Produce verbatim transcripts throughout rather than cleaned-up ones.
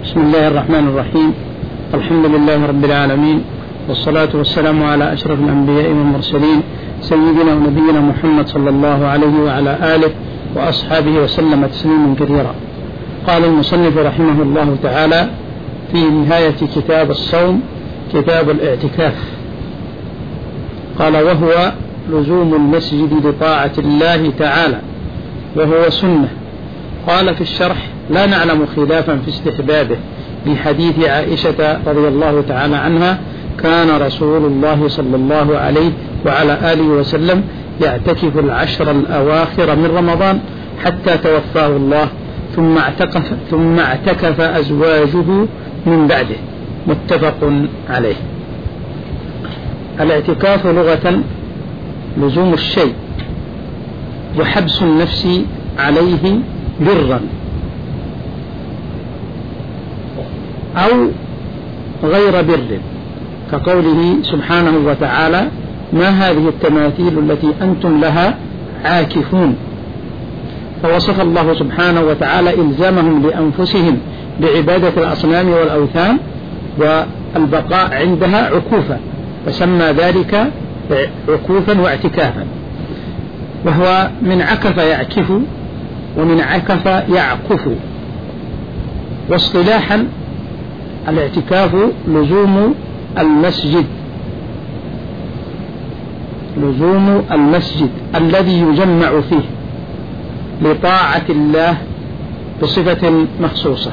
بسم الله الرحمن الرحيم. الحمد لله رب العالمين، والصلاة والسلام على أشرف الأنبياء والمرسلين سيدنا ونبينا محمد صلى الله عليه وعلى آله وأصحابه وسلم تسليما كثيرا. قال المصنف رحمه الله تعالى في نهاية كتاب الصوم كتاب الاعتكاف، قال: وهو لزوم المسجد لطاعة الله تعالى وهو سنة. قال في الشرح: لا نعلم خلافا في استحبابه لحديث عائشة رضي الله تعالى عنها: كان رسول الله صلى الله عليه وعلى آله وسلم يعتكف العشر الأواخر من رمضان حتى توفاه الله، ثم اعتكف, ثم اعتكف أزواجه من بعده. متفق عليه. الاعتكاف لغة لزوم الشيء وحبس النفس عليه برا أو غير بر، كقوله سبحانه وتعالى: ما هذه التماثيل التي أنتم لها عاكفون. فوصف الله سبحانه وتعالى إلزامهم لأنفسهم بعبادة الأصنام والأوثان والبقاء عندها عكوفا، فسمى ذلك عكوفا واعتكافا. وهو من عكف يعكف ومن عكف يعكف. واصطلاحا الاعتكاف لزوم المسجد لزوم المسجد الذي يجمع فيه لطاعة الله بصفة مخصوصة.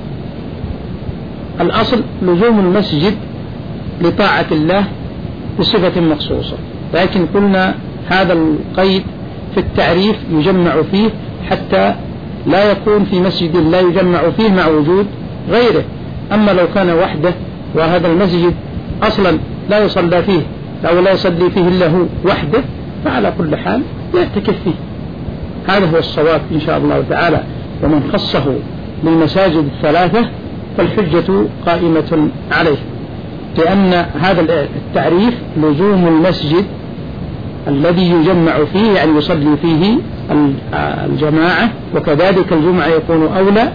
الأصل لزوم المسجد لطاعة الله بصفة مخصوصة، لكن قلنا هذا القيد في التعريف يجمع فيه حتى لا يكون في مسجد لا يجمع فيه مع وجود غيره. أما لو كان وحده وهذا المسجد أصلا لا يصلى فيه أو لا يصلي فيه إلا هو وحده، فعلى كل حال يعتكف فيه. هذا هو الصواب إن شاء الله تعالى. ومن خصه للمساجد الثلاثة فالحجة قائمة عليه، لأن هذا التعريف لزوم المسجد الذي يجمع فيه، يعني يصلي فيه الجماعة، وكذلك الجمعة يكون أولى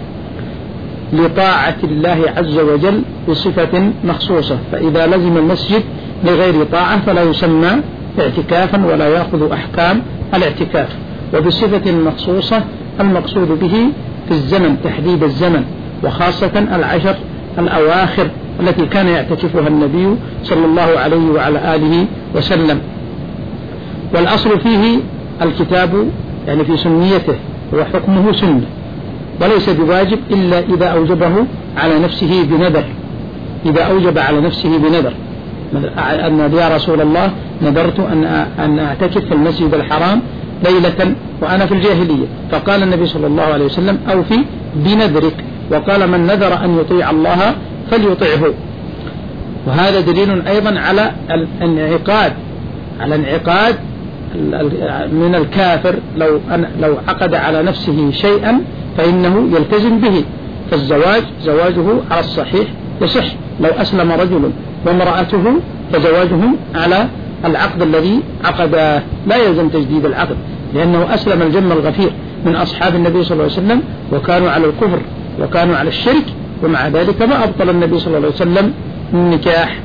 لطاعة الله عز وجل بصفة مخصوصة. فإذا لزم المسجد لغير طاعة فلا يسمى اعتكافا ولا يأخذ أحكام الاعتكاف. وبصفة مخصوصة المقصود به في الزمن، تحديد الزمن، وخاصة العشر الأواخر التي كان يعتكفها النبي صلى الله عليه وعلى آله وسلم. والأصل فيه الكتاب، يعني في سنيته، وحكمه سنة وليس بواجب إلا إذا أوجبه على نفسه بنذر. إذا أوجب على نفسه بنذر، أن يا رسول الله نذرت أن أعتكف في المسجد الحرام ليلة وأنا في الجاهلية، فقال النبي صلى الله عليه وسلم: أوفي بنذرك. وقال: من نذر أن يطيع الله فليطعه. وهذا دليل أيضا على الانعقاد على انعقاد من الكافر لو لو عقد على نفسه شيئا فإنه يلتزم به. فالزواج زواجه على الصحيح يصح. لو أسلم رجل وامرأته فزواجهم على العقد الذي عقد، لا يلزم تجديد العقد، لأنه أسلم الجم الغفير من أصحاب النبي صلى الله عليه وسلم وكانوا على الكفر وكانوا على الشرك، ومع ذلك ما أبطل النبي صلى الله عليه وسلم النكاح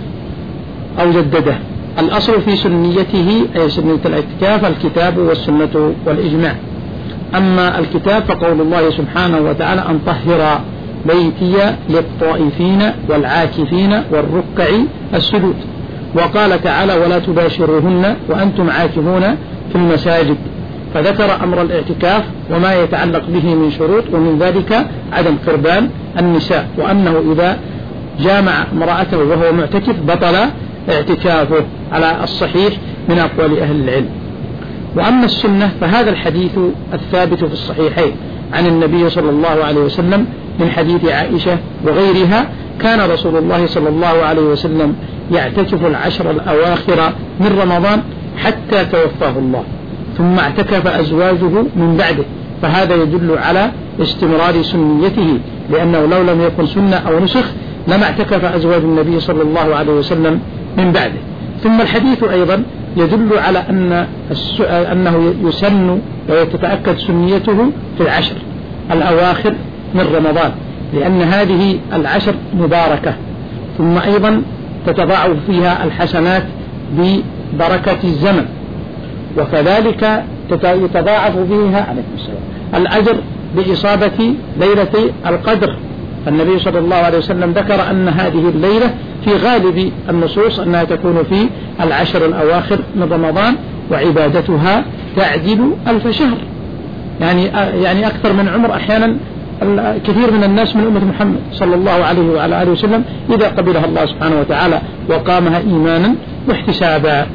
أو جدده. الأصل في سنيته أي سنية الاعتكاف الكتاب والسنة والإجماع. أما الكتاب فقول الله سبحانه وتعالى: أن طهر بيتي للطائفين والعاكفين والركع السجود. وقال تعالى: ولا تباشروهن وأنتم عاكفون في المساجد. فذكر أمر الاعتكاف وما يتعلق به من شروط، ومن ذلك عدم قربان النساء، وأنه إذا جامع امرأته وهو معتكف بطل اعتكافه على الصحيح من أقوال أهل العلم. وأما السنة فهذا الحديث الثابت في الصحيحين عن النبي صلى الله عليه وسلم من حديث عائشة وغيرها: كان رسول الله صلى الله عليه وسلم يعتكف العشر الأواخر من رمضان حتى توفاه الله، ثم اعتكف أزواجه من بعده. فهذا يدل على استمرار سنيته، لأنه لو لم يكن سنة أو نسخ لما اعتكف أزواج النبي صلى الله عليه وسلم من بعده. ثم الحديث أيضا يدل على أن أنه يسن ويتتأكد سنيته في العشر الأواخر من رمضان، لأن هذه العشر مباركة، ثم أيضا تتضاعف فيها الحسنات ببركة الزمن، وكذلك يتضاعف فيها الأجر بإصابة ليلة القدر. النبي صلى الله عليه وسلم ذكر أن هذه الليلة في غالب النصوص أنها تكون في العشر الأواخر من رمضان، وعبادتها تعدل ألف شهر، يعني يعني أكثر من عمر أحيانا كثير من الناس من أمة محمد صلى الله عليه وعلى آله وسلم إذا قبلها الله سبحانه وتعالى وقامها إيمانا واحتسابا.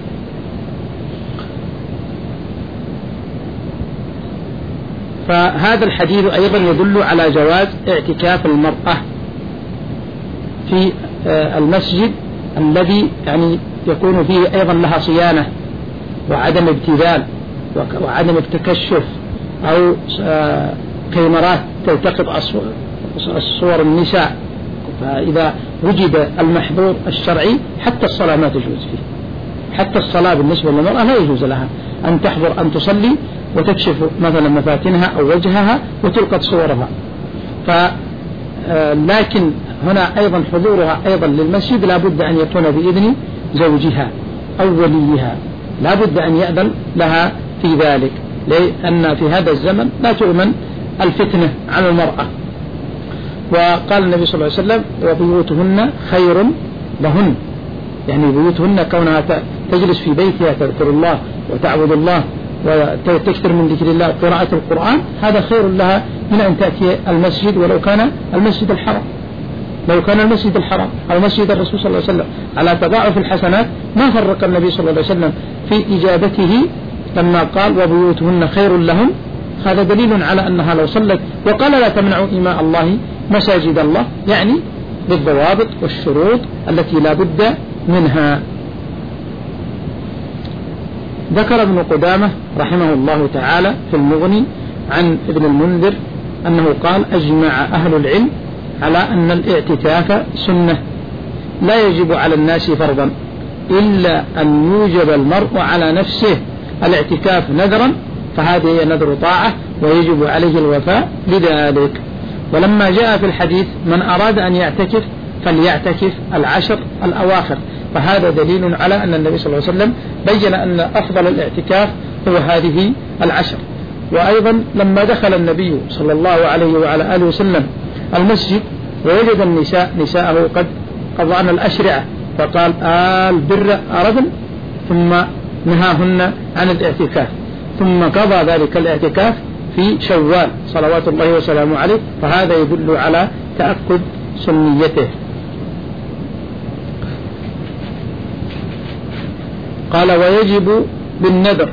فهذا الحديث أيضا يدل على جواز اعتكاف المرأة في المسجد الذي يعني يكون فيه أيضا لها صيانة وعدم ابتذال وعدم التكشف أو كاميرات تلتقط الصور النساء. فإذا وجد المحظور الشرعي حتى الصلاة ما تجوز فيه، حتى الصلاة بالنسبة للمرأة لا يجوز لها أن تحضر أن تصلي وتكشف مثلا مفاتنها أو وجهها وتلقط صورها. ف لكن هنا أيضا حضورها أيضا للمسجد لا بد أن يكون بإذن زوجها أو وليها، لا بد أن يأذن لها في ذلك، لأن في هذا الزمن لا تؤمن الفتنة على المرأة. وقال النبي صلى الله عليه وسلم وبيوتهن خير لهن، يعني بيوتهن كونها تجلس في بيتها تذكر الله وتعبد الله وتكثر من ذكر الله قراءة القرآن، هذا خير لها من أن تأتي المسجد ولو كان المسجد الحرام، لو كان المسجد الحرام أو مسجد الرسول صلى الله عليه وسلم. على تضاعف الحسنات ما فرق النبي صلى الله عليه وسلم في إجابته لما قال وبيوتهن خير لهم، هذا دليل على أنها لو صلت. وقال لا تمنعوا إماء الله مساجد الله، يعني بالضوابط والشروط التي لا بد منها. ذكر ابن قدامة رحمه الله تعالى في المغني عن ابن المنذر أنه قال أجمع أهل العلم على أن الاعتكاف سنة لا يجب على الناس فرضا إلا أن يوجب المرء على نفسه الاعتكاف نذرا، فهذه هي نذر طاعة ويجب عليه الوفاء بذلك. ولما جاء في الحديث من أراد أن يعتكف فليعتكف العشر الأواخر، فهذا دليل على أن النبي صلى الله عليه وسلم بين أن أفضل الاعتكاف هو هذه العشر. وأيضا لما دخل النبي صلى الله عليه وعلى آله وسلم المسجد ووجد النساء نساءه قد قضعن الأشرعة فقال آل بر أردن، ثم نهاهن عن الاعتكاف، ثم قضى ذلك الاعتكاف في شوال صلوات الله وسلامه عليه، فهذا يدل على تأكد سنيته. قال ويجب بالنذر.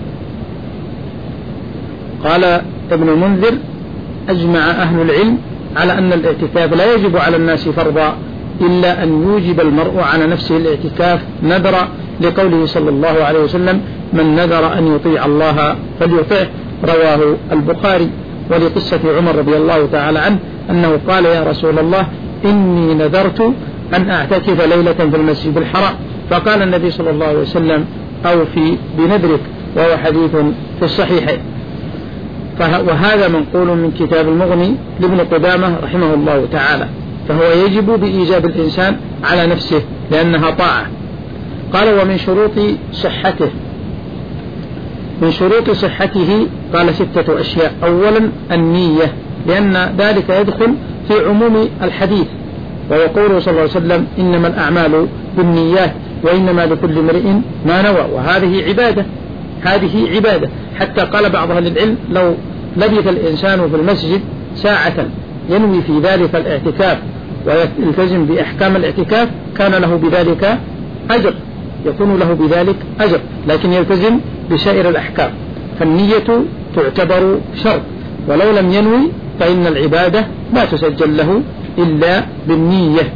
قال ابن المنذر أجمع أهل العلم على أن الاعتكاف لا يجب على الناس فرضا إلا أن يوجب المرء على نفسه الاعتكاف نذرا، لقوله صلى الله عليه وسلم من نذر أن يطيع الله فليطعه، رواه البخاري. ولقصة عمر رضي الله تعالى عنه أنه قال يا رسول الله إني نذرت أن أعتكف ليلة في المسجد الحرام، فقال النبي صلى الله عليه وسلم أوفي بنذرك، وهو حديث في الصحيحين. وهذا منقول من كتاب المغني لابن قدامة رحمه الله تعالى، فهو يجب بإيجاب الإنسان على نفسه لأنها طاعة. قال ومن شروط صحته، من شروط صحته قال ستة أشياء. أولا النية، لأن ذلك يدخل في عموم الحديث، ويقول صلى الله عليه وسلم إنما الأعمال بالنيات وإنما لكل امرئ ما نوى، وهذه عبادة، هذه عبادة. حتى قال بعض أهل العلم لو لبث الإنسان في المسجد ساعة ينوي في ذلك الاعتكاف ويلتزم بأحكام الاعتكاف كان له بذلك أجر، يكون له بذلك أجر، لكن يلتزم بسائر الأحكام. فالنية تعتبر شرط، ولو لم ينوي فإن العبادة لا تسجل له إلا بالنية.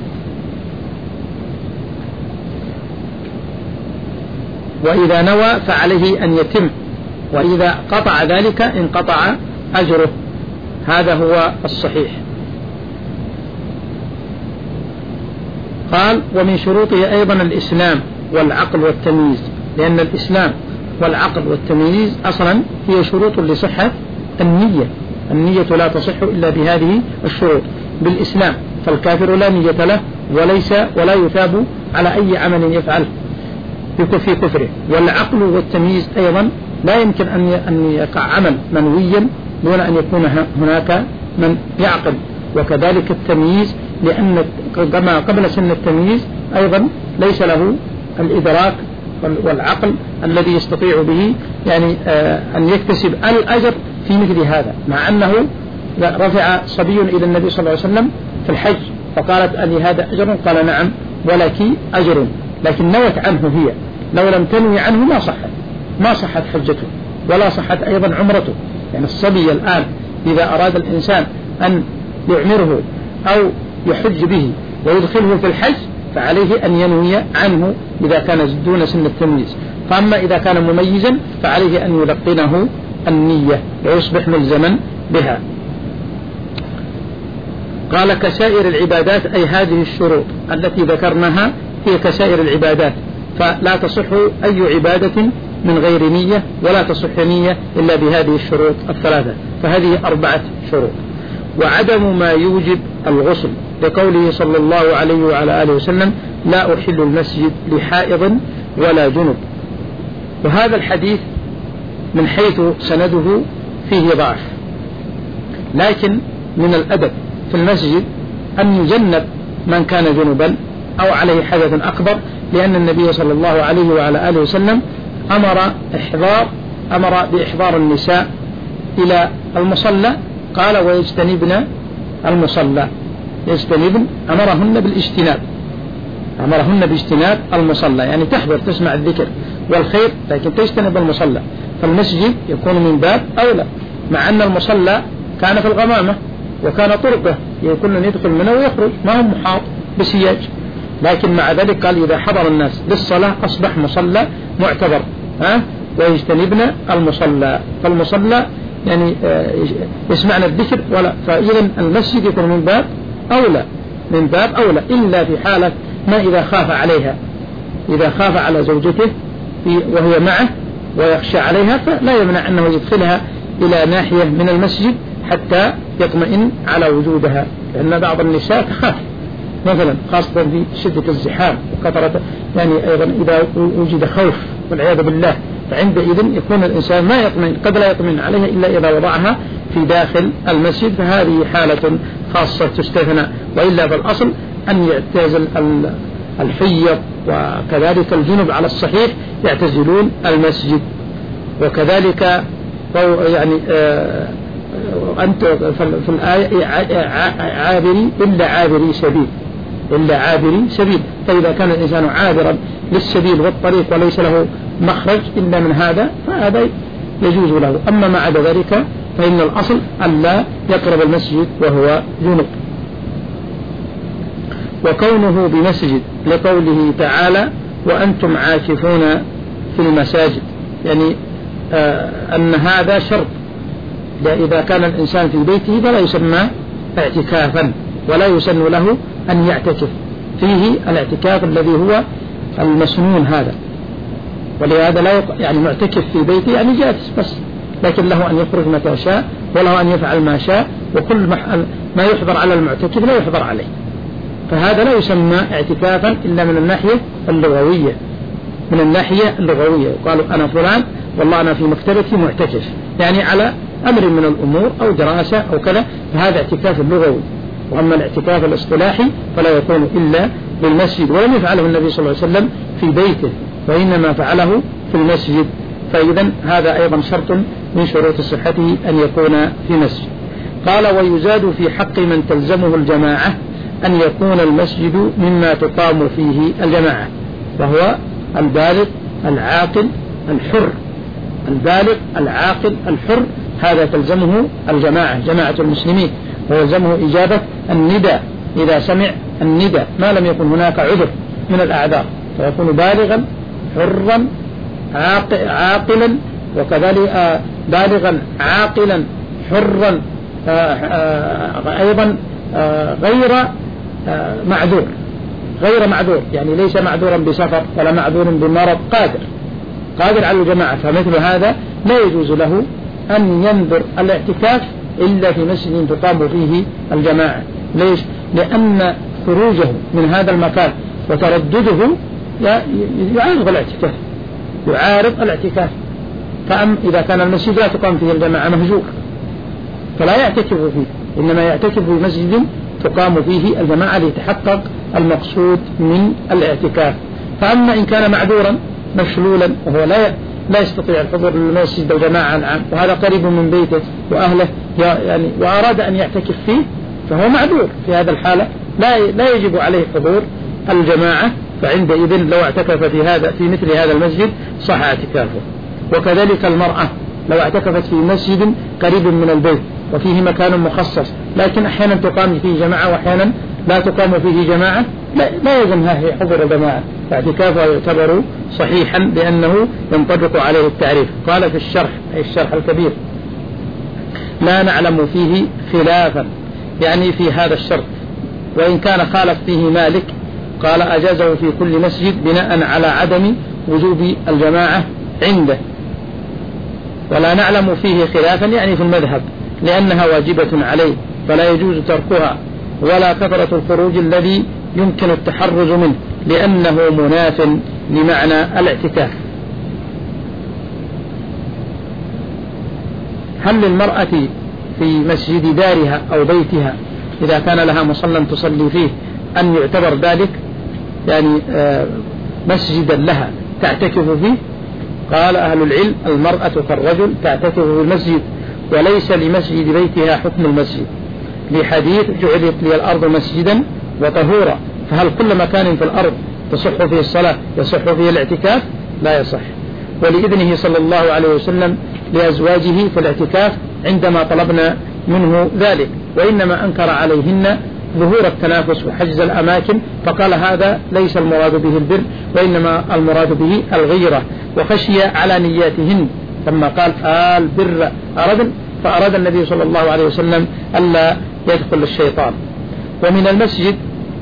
وإذا نوى فعليه أن يتم، وإذا قطع ذلك انقطع أجره، هذا هو الصحيح. قال ومن شروطه أيضا الإسلام والعقل والتمييز، لأن الإسلام والعقل والتمييز أصلا هي شروط لصحة النية، النية لا تصح إلا بهذه الشروط. بالإسلام، فالكافر لا نية له وليس ولا يثاب على أي عمل يفعله في كفره. والعقل والتمييز أيضا لا يمكن أن يقع عمل منويا دون أن يكون هناك من يعقل، وكذلك التمييز، لأن كما قبل سن التمييز أيضا ليس له الإدراك والعقل الذي يستطيع به يعني أن يكتسب الأجر في مثل هذا، مع أنه رفع صبي إلى النبي صلى الله عليه وسلم في الحج فقالت ألي هذا أجر؟ قال نعم ولك أجر، لكن نوت عنه هي، لو لم تنوي عنه ما صحت ما صحت حجته ولا صحت أيضا عمرته. يعني الصبي الآن إذا أراد الإنسان أن يعمره أو يحج به ويدخله في الحج فعليه أن ينوي عنه إذا كان دون سن التمييز، فأما إذا كان مميزا فعليه أن يلقنه النية ويصبح ملزما بها. قال كسائر العبادات، أي هذه الشروط التي ذكرناها هي كسائر العبادات، فلا تصح أي عبادة من غير نية، ولا تصح نية إلا بهذه الشروط الثلاثة، فهذه أربعة شروط. وعدم ما يوجب الغسل، لقوله صلى الله عليه وعلى آله وسلم لا أحل المسجد لحائض ولا جنب. وهذا الحديث من حيث سنده فيه ضعف، لكن من الأدب في المسجد أن يجنب من كان جنبا أو عليه حدث أكبر، لأن النبي صلى الله عليه وعلى آله وسلم أمر إحضار أمر بإحضار النساء إلى المصلى، قال ويجتنبن المصلى، يجتنبن أمرهن بالاجتناب أمرهن باجتناب المصلى، يعني تحضر تسمع الذكر والخير لكن تجتنب المصلى. فالمسجد يكون من باب أولى، مع أن المصلى كان في الغمامة وكان طرقه يكون يدخل منه ويخرج، ما هو محاط بسياج، لكن مع ذلك قال إذا حضر الناس للصلاة أصبح مصلى معتبر، ها ويجتنبنا المصلى، فالمصلى يعني يسمعنا الذكر ولا، فإذا المسجد يكون من باب أولى من باب أولى إلا في حالة ما إذا خاف عليها، إذا خاف على زوجته وهي معه ويخشى عليها فلا يمنع أنه يدخلها إلى ناحية من المسجد حتى يطمئن على وجودها، لأن بعض النساء تخاف مثلا خاصة في شدة الزحام وكثرة، يعني أيضا إذا وجد خوف والعياذ بالله، فعندئذ يكون الإنسان ما يطمئن، قد لا يطمئن عليها إلا إذا وضعها في داخل المسجد، فهذه حالة خاصة تستثنى، وإلا بالأصل أن يعتزل الحيض وكذلك الجنب على الصحيح يعتزلون المسجد. وكذلك يعني أنت في الآية عابري إلا عابري سبيل إلا عابري سبيل، فإذا كان الإنسان عابرا للسبيل والطريق وليس له مخرج إلا من هذا فهذا يجوز له، أما ما عدا ذلك فإن الأصل أن لا يقرب المسجد وهو جنب. وكونه بمسجد لقوله تعالى وأنتم عاكفون في المساجد، يعني آه أن هذا شرط، إذا كان الإنسان في بيته فلا يسمى اعتكافا ولا يسن له أن يعتكف فيه الاعتكاف الذي هو المسنون هذا، ولهذا لا يق... يعني معتكف في بيته يعني جالس بس، لكن له أن يخرج متى شاء وله أن يفعل ما شاء، وكل ما يحضر على المعتكف لا يحضر عليه، فهذا لا يسمى اعتكافا إلا من الناحية اللغوية من الناحية اللغوية قالوا أنا فلان والله أنا في مكتبتي معتكف، يعني على أمر من الأمور أو دراسة أو كذا، فهذا اعتكاف اللغوي. وأما الاعتكاف الاصطلاحي فلا يكون إلا بالمسجد، ولم يفعله النبي صلى الله عليه وسلم في بيته وإنما فعله في المسجد، فإذا هذا أيضا شرط من شروط صحته أن يكون في مسجد. قال ويزاد في حق من تلزمه الجماعة أن يكون المسجد مما تقام فيه الجماعة، وهو البالغ العاقل الحر، البالغ العاقل الحر هذا تلزمه الجماعة جماعة المسلمين، ويلزمه إجابة النداء إذا سمع النداء ما لم يكن هناك عذر من الأعذار، فيكون بالغا حرا عاقلا، وكذلك بالغا عاقلا حرا أيضا غير معذور غير معذور يعني ليس معذورا بسفر ولا معذور بمرض، قادر قادر على الجماعة، فمثل هذا لا يجوز له أن ينظر الاعتكاف إلا في مسجد تقام فيه الجماعة، ليش؟ لأن خروجه من هذا المكان وتردده يعارض الاعتكاف يعارض الاعتكاف فأم إذا كان المسجد لا تقام فيه الجماعة مهجور فلا يعتكف فيه، إنما يعتكف في مسجد تقام فيه الجماعة ليتحقق المقصود من الاعتكاف. فأما إن كان معذورا مشلولا وهو لا لا يستطيع الحضور للمسجد والجماعة العام وهذا قريب من بيته وأهله يعني وأراد أن يعتكف فيه فهو معذور، في هذا الحالة لا لا يجب عليه حضور الجماعة، فعندئذ لو اعتكف في هذا في مثل هذا المسجد صح اعتكافه. وكذلك المرأة لو اعتكفت في مسجد قريب من البيت وفيه مكان مخصص لكن أحيانا تقام فيه جماعة وأحيانا لا تقام فيه جماعة لا, لا يلزمها هي حضور الجماعة، فاعتكافها يعتبر صحيحا لأنه ينطبق عليه التعريف. قال في الشرح أي الشرح الكبير لا نعلم فيه خلافا، يعني في هذا الشرط، وإن كان خالف فيه مالك قال أجازه في كل مسجد بناء على عدم وجوب الجماعة عنده، ولا نعلم فيه خلافا يعني في المذهب لأنها واجبة عليه فلا يجوز تركها، ولا كثرة الخروج الذي يمكن التحرز منه لأنه مناف لمعنى الاعتكاف. هل للمرأة في مسجد دارها أو بيتها إذا كان لها مصلى تصلي فيه أن يعتبر ذلك يعني مسجدا لها تعتكف فيه؟ قال أهل العلم المرأة كالرجل تعتكف في المسجد وليس لمسجد بيتها حكم المسجد، لحديث جعلت لي الأرض مسجدا وطهورا، فهل كل مكان في الأرض تصح فيه الصلاة يصح فيه الاعتكاف؟ لا يصح. ولإذنه صلى الله عليه وسلم لأزواجه في الاعتكاف عندما طلبنا منه ذلك، وإنما أنكر عليهن ظهور التنافس وحجز الأماكن فقال هذا ليس المراد به البر وإنما المراد به الغيرة، وخشي على نياتهن ثم قال آل بر أرد، فأراد النبي صلى الله عليه وسلم ألا يدخل الشيطان. ومن المسجد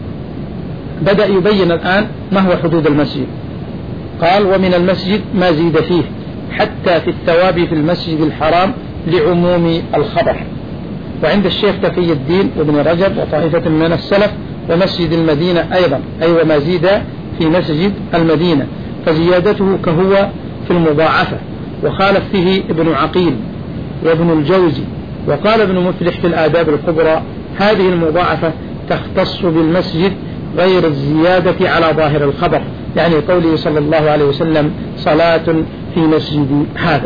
بدأ يبين الآن ما هو حدود المسجد، قال ومن المسجد ما زيد فيه حتى في الثواب في المسجد الحرام لعموم الخبر. وعند الشيخ تقي الدين وابن رجب وطائفة من السلف ومسجد المدينة أيضا أي أيوة وما زيد في مسجد المدينة فزيادته كهو في المضاعفة، وخالف فيه ابن عقيل وابن الجوزي. وقال ابن مفلح في الآداب الكبرى هذه المضاعفة تختص بالمسجد غير الزيادة على ظاهر الخبر، يعني قوله صلى الله عليه وسلم صلاة في مسجد هذا.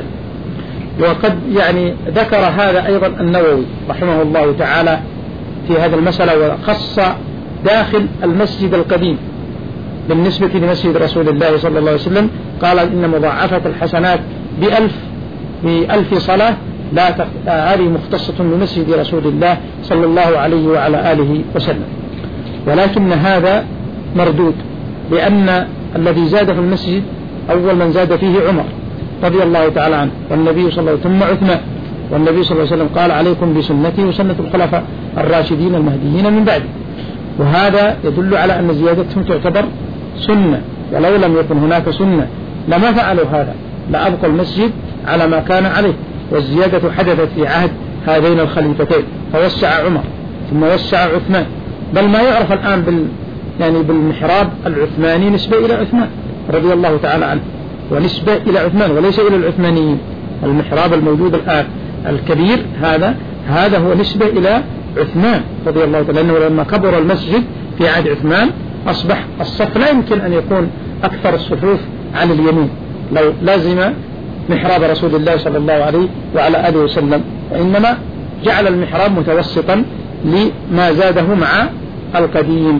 وقد يعني ذكر هذا أيضا النووي رحمه الله تعالى في هذا المسألة، وخص داخل المسجد القديم بالنسبة لمسجد رسول الله صلى الله عليه وسلم، قال إن مضاعفة الحسنات بألف بألف صلاة لا تق... هذه مختصة بمسجد رسول الله صلى الله عليه وعلى آله وسلم. ولكن هذا مردود، لأن الذي زاد في المسجد أول من زاد فيه عمر رضي الله تعالى عنه، والنبي صلى الله عليه وسلم ثم عثمان، والنبي صلى الله عليه وسلم قال عليكم بسنتي وسنة الخلفاء الراشدين المهديين من بعد. وهذا يدل على أن زيادتهم تعتبر سنة، ولو لم يكن هناك سنة لما فعلوا هذا، لأبقى المسجد على ما كان عليه. والزيادة حدثت في عهد هذين الخليفتين، فوسع عمر ثم وسع عثمان، بل ما يعرف الآن بال يعني بالمحراب العثماني نسبة إلى عثمان رضي الله تعالى عنه، ونسبة إلى عثمان وليس إلى العثمانيين. المحراب الموجود الآن الكبير هذا هذا هو نسبة إلى عثمان رضي الله تعالى عنه، لأنه لما كبر المسجد في عهد عثمان أصبح الصف لا يمكن أن يكون أكثر الصفوف على اليمين لو لازم محراب رسول الله صلى الله عليه وعلى آله وسلم، وإنما جعل المحراب متوسطا لما زاده مع القديم.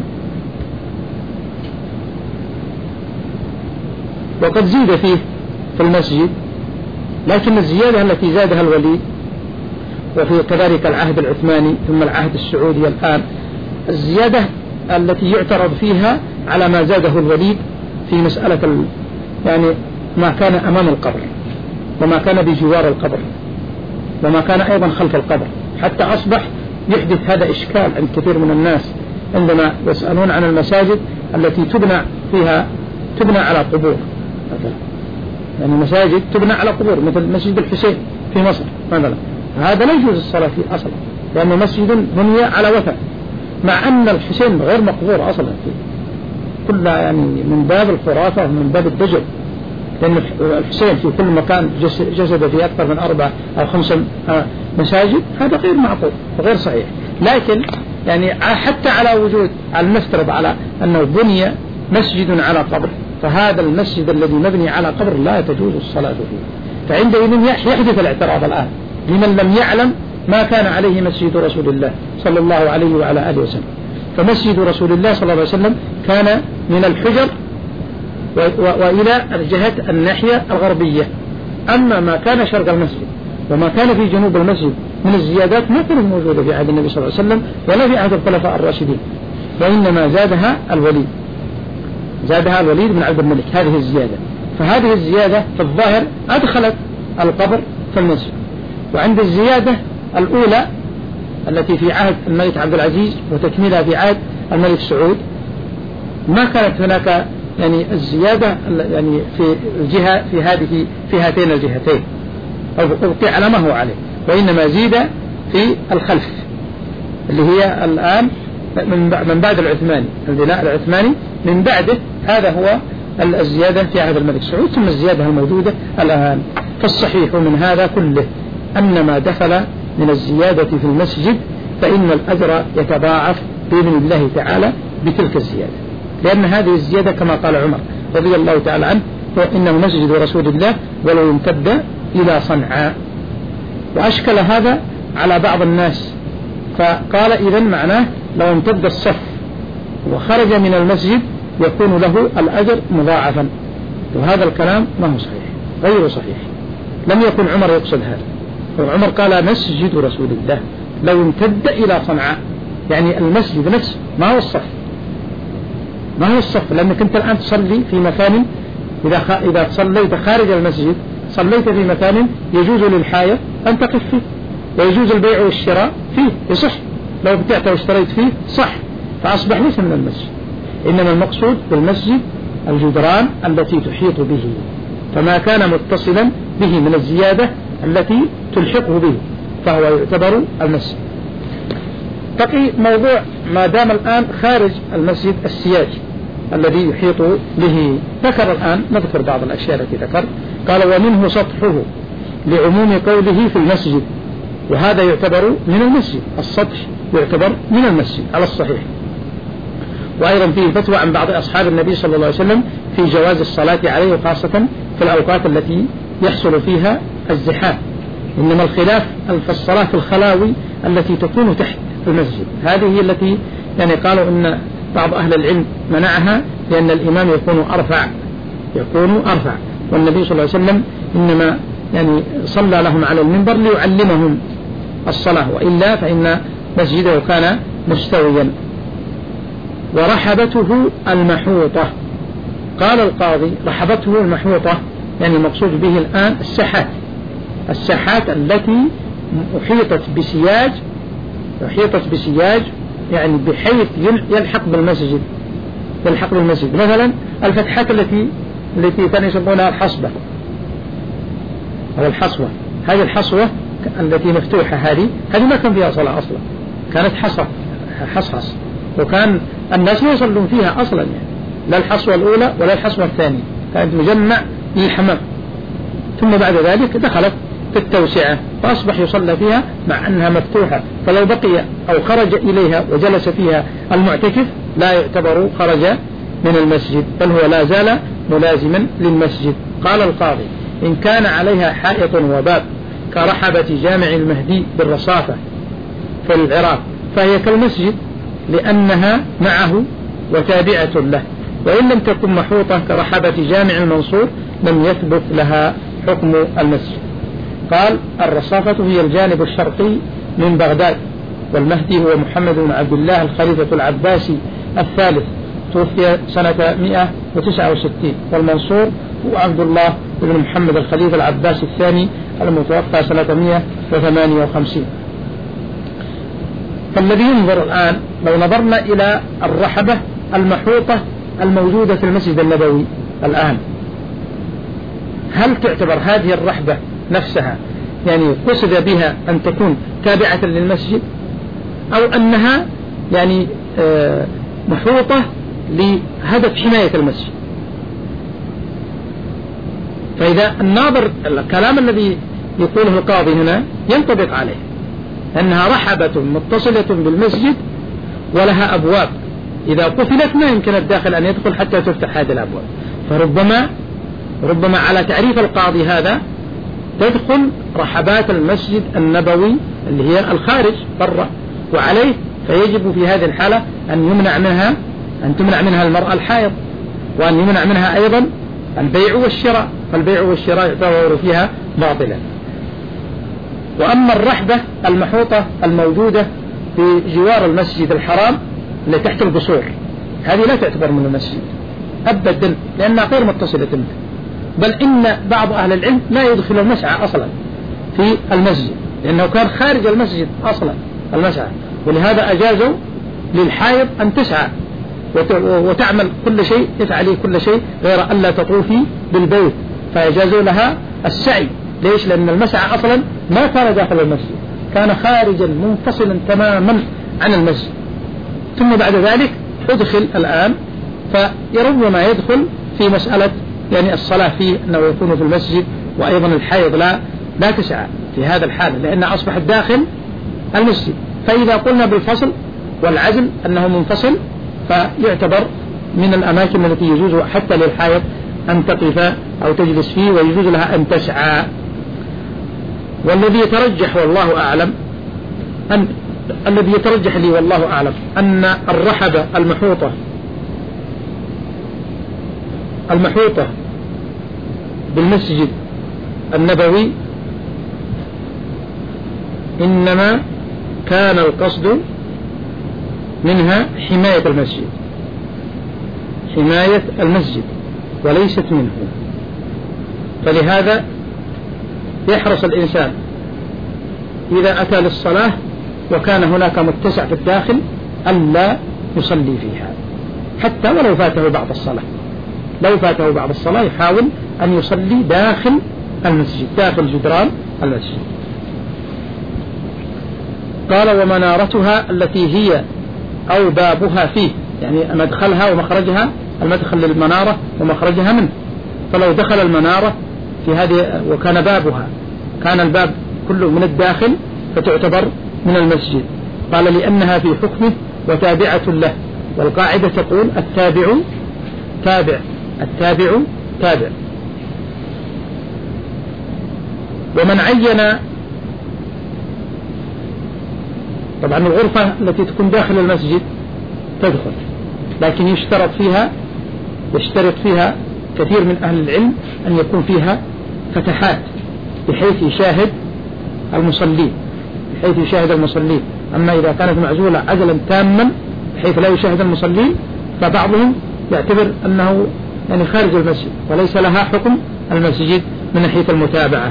وقد زيد فيه في المسجد، لكن الزيادة التي زادها الوليد وفي كذلك العهد العثماني ثم العهد السعودي الآن، الزيادة التي يعترض فيها على ما زاده الوليد في مسألة ال... يعني ما كان أمام القبر وما كان بجوار القبر وما كان أيضا خلف القبر، حتى أصبح يحدث هذا إشكال عند كثير من الناس عندما يسألون عن المساجد التي تبنى فيها تبنى على قبور مثلا، يعني مساجد تبنى على قبور مثل مسجد الحسين في مصر مثلا، هذا لا يجوز الصلاة فيه أصلا، لأنه مسجد بني على وثن مع أن الحسين غير مقبور أصلا فيه، كلها يعني من باب الخرافة ومن باب الدجل، لأن الحسين في كل مكان جسد في أكثر من أربع أو خمسة مساجد، هذا غير معقول وغير صحيح. لكن يعني حتى على وجود، على نفترض على أنه بني مسجد على قبر، فهذا المسجد الذي مبني على قبر لا تجوز الصلاة فيه، فعندئذ يحدث الاعتراض الآن لمن لم يعلم ما كان عليه مسجد رسول الله صلى الله عليه وعلى آله وسلم. فمسجد رسول الله صلى الله عليه وسلم كان من الحجر وإلى الجهة الناحية الغربية، أما ما كان شرق المسجد وما كان في جنوب المسجد من الزيادات ما كانت موجودة في عهد النبي صلى الله عليه وسلم ولا في عهد الخلفاء الراشدين، وإنما زادها الوليد زادها الوليد بن عبد الملك هذه الزيادة. فهذه الزيادة في الظاهر أدخلت القبر في المسجد. وعند الزيادة الأولى التي في عهد الملك عبد العزيز وتكملها في عهد الملك سعود ما كانت هناك يعني الزيادة يعني في الجهة في هذه في هاتين الجهتين أو أبقي على ما هو عليه، وإنما زيد في الخلف اللي هي الآن من بعد العثماني، البناء العثماني من بعده، هذا هو الزيادة في عهد الملك سعود، ثم الزيادة الموجودة الآن. فالصحيح من هذا كله أن ما دخل من الزيادة في المسجد فإن الأجر يتضاعف بإذن الله تعالى بتلك الزيادة، لأن هذه الزيادة كما قال عمر رضي الله تعالى عنه إنه مسجد رسول الله ولو يمتد إلى صنعاء. وأشكل هذا على بعض الناس، فقال إذن معناه لو امتد الصف وخرج من المسجد يكون له الأجر مضاعفا، وهذا الكلام ما هو صحيح، غير صحيح. لم يكن عمر يقصد هذا، عمر قال مسجد رسول الله لو امتد إلى صنعاء، يعني المسجد نفسه ما هو الصف، ما هو الصف، لأنك أنت الآن تصلي في مكان، إذا خ... إذا صليت خارج المسجد صليت في مكان يجوز للحاية أن تقف فيه، ويجوز البيع والشراء فيه، يصح لو بتعت واشتريت فيه صح، فأصبح ليس من المسجد. إنما المقصود بالمسجد الجدران التي تحيط به، فما كان متصلا به من الزيادة التي تلحقه به فهو يعتبر المسجد. بقي موضوع ما دام الآن خارج المسجد السياج الذي يحيط به. ذكر الآن نذكر بعض الأشياء التي ذكر. قال ومنه سطحه لعموم قوله في المسجد، وهذا يعتبر من المسجد، السطح يعتبر من المسجد على الصحيح. وأيضا فيه فتوى عن بعض أصحاب النبي صلى الله عليه وسلم في جواز الصلاة عليه، وخاصة في الأوقات التي يحصل فيها الزحام. إنما الخلاف في الصلاة في الخلاوي التي تكون تحت المسجد، هذه هي التي يعني قالوا إن بعض أهل العلم منعها لأن الإمام يكون أرفع يكون أرفع والنبي صلى الله عليه وسلم إنما يعني صلى لهم على المنبر ليعلمهم الصلاة، وإلا فإن مسجده كان مستويا. ورحبته المحوطة، قال القاضي رحبته المحوطة يعني المقصود به الآن الساحات، الساحات التي أحيطت بسياج أحيطت بسياج يعني بحيث يلحق بالمسجد يلحق بالمسجد مثلا الفتحات التي التي كانوا يسمونها الحصبة أو الحصوة. هذه الحصوة التي مفتوحة هذه هذه ما كان فيها صلاة أصلا، كانت حصى حصحص، وكان الناس لا يصلون فيها أصلا، يعني لا الحصوة الأولى ولا الحصوة الثانية، كانت مجمع للحمام، ثم بعد ذلك دخلت في التوسعة فأصبح يصلى فيها مع أنها مفتوحة، فلو بقي أو خرج إليها وجلس فيها المعتكف لا يعتبر خرج من المسجد، بل هو لا زال ملازما للمسجد. قال القاضي إن كان عليها حائط وباب كرحبة جامع المهدي بالرصافة في العراق فهي كالمسجد لأنها معه وتابعة له، وإن لم تكن محوطة كرحبة جامع المنصور لم يثبت لها حكم المسجد. قال الرصافة هي الجانب الشرقي من بغداد، والمهدي هو محمد بن عبد الله الخليفة العباسي الثالث توفي سنة مئة وتسعة وستين، والمنصور هو عبد الله بن محمد الخليفة العباسي الثاني المتوفى سنة مئة وثمانية وخمسين. فالذي ينظر الآن لو نظرنا إلى الرحبة المحوطة الموجودة في المسجد النبوي الآن، هل تعتبر هذه الرحبة نفسها يعني قصد بها أن تكون تابعة للمسجد، أو أنها يعني محوطة لهدف حماية المسجد. فإذا الناظر الكلام الذي يقوله القاضي هنا ينطبق عليه، أنها رحبة متصلة بالمسجد ولها أبواب، إذا قفلت ما يمكن الداخل أن يدخل حتى تفتح هذه الأبواب. فربما ربما على تعريف القاضي هذا تدخل رحبات المسجد النبوي اللي هي الخارج برا، وعليه فيجب في هذه الحالة أن يمنع منها أن تمنع منها المرأة الحائض، وأن يمنع منها أيضا البيع والشراء، فالبيع والشراء يعتبر فيها باطلا. وأما الرحبة المحوطة الموجودة في جوار المسجد الحرام اللي تحت القصور، هذه لا تعتبر من المسجد أبدا، لأنها غير متصلة به، بل إن بعض أهل العلم لا يدخل المسعى أصلا في المسجد، لأنه كان خارج المسجد أصلا المسعى، ولهذا أجازوا للحائض أن تسعى وتعمل كل شيء، تفعلي كل شيء غير ألا تطوفي بالبيت، فأجازوا لها السعي. ليش؟ لأن المسعى أصلا ما كان داخل المسجد، كان خارجا منفصلا تماما عن المسجد. ثم بعد ذلك أدخل الآن، فيربما يدخل في مسألة يعني الصلاة فيه أنه يكون في المسجد، وأيضا الحائض لا لا تسعى في هذا الحال لأن أصبحت داخل المسجد. فإذا قلنا بالفصل والعزل أنه منفصل، فيعتبر من الأماكن التي يجوز حتى للحائض أن تقف أو تجلس فيه، ويجوز لها أن تسعى. والذي يترجح والله أعلم أن الذي يترجح لي والله أعلم أن الرحبة المحوطة المحوطة بالمسجد النبوي إنما كان القصد منها حماية المسجد، حماية المسجد وليست منه. فلهذا يحرص الإنسان إذا أتى للصلاة وكان هناك متسع في الداخل ألا يصلي فيها، حتى ولو فاته بعض الصلاة، لو فاته بعض الصلاة يحاول أن يصلي داخل المسجد، داخل جدران المسجد. قال ومنارتها التي هي أو بابها فيه، يعني مدخلها ومخرجها، المدخل للمنارة ومخرجها منه. فلو دخل المنارة في هذه وكان بابها كان الباب كله من الداخل فتعتبر من المسجد. قال لأنها في حكمه وتابعة له، والقاعدة تقول التابع تابع، التابع تابع. ومن عين، طبعا الغرفة التي تكون داخل المسجد تدخل، لكن يشترط فيها يشترط فيها كثير من أهل العلم أن يكون فيها فتحات بحيث يشاهد المصلين، بحيث يشاهد المصلين. أما إذا كانت معزولة عزلا تاما بحيث لا يشاهد المصلين، فبعضهم يعتبر أنه يعني خارج المسجد وليس لها حكم المسجد من ناحية المتابعة.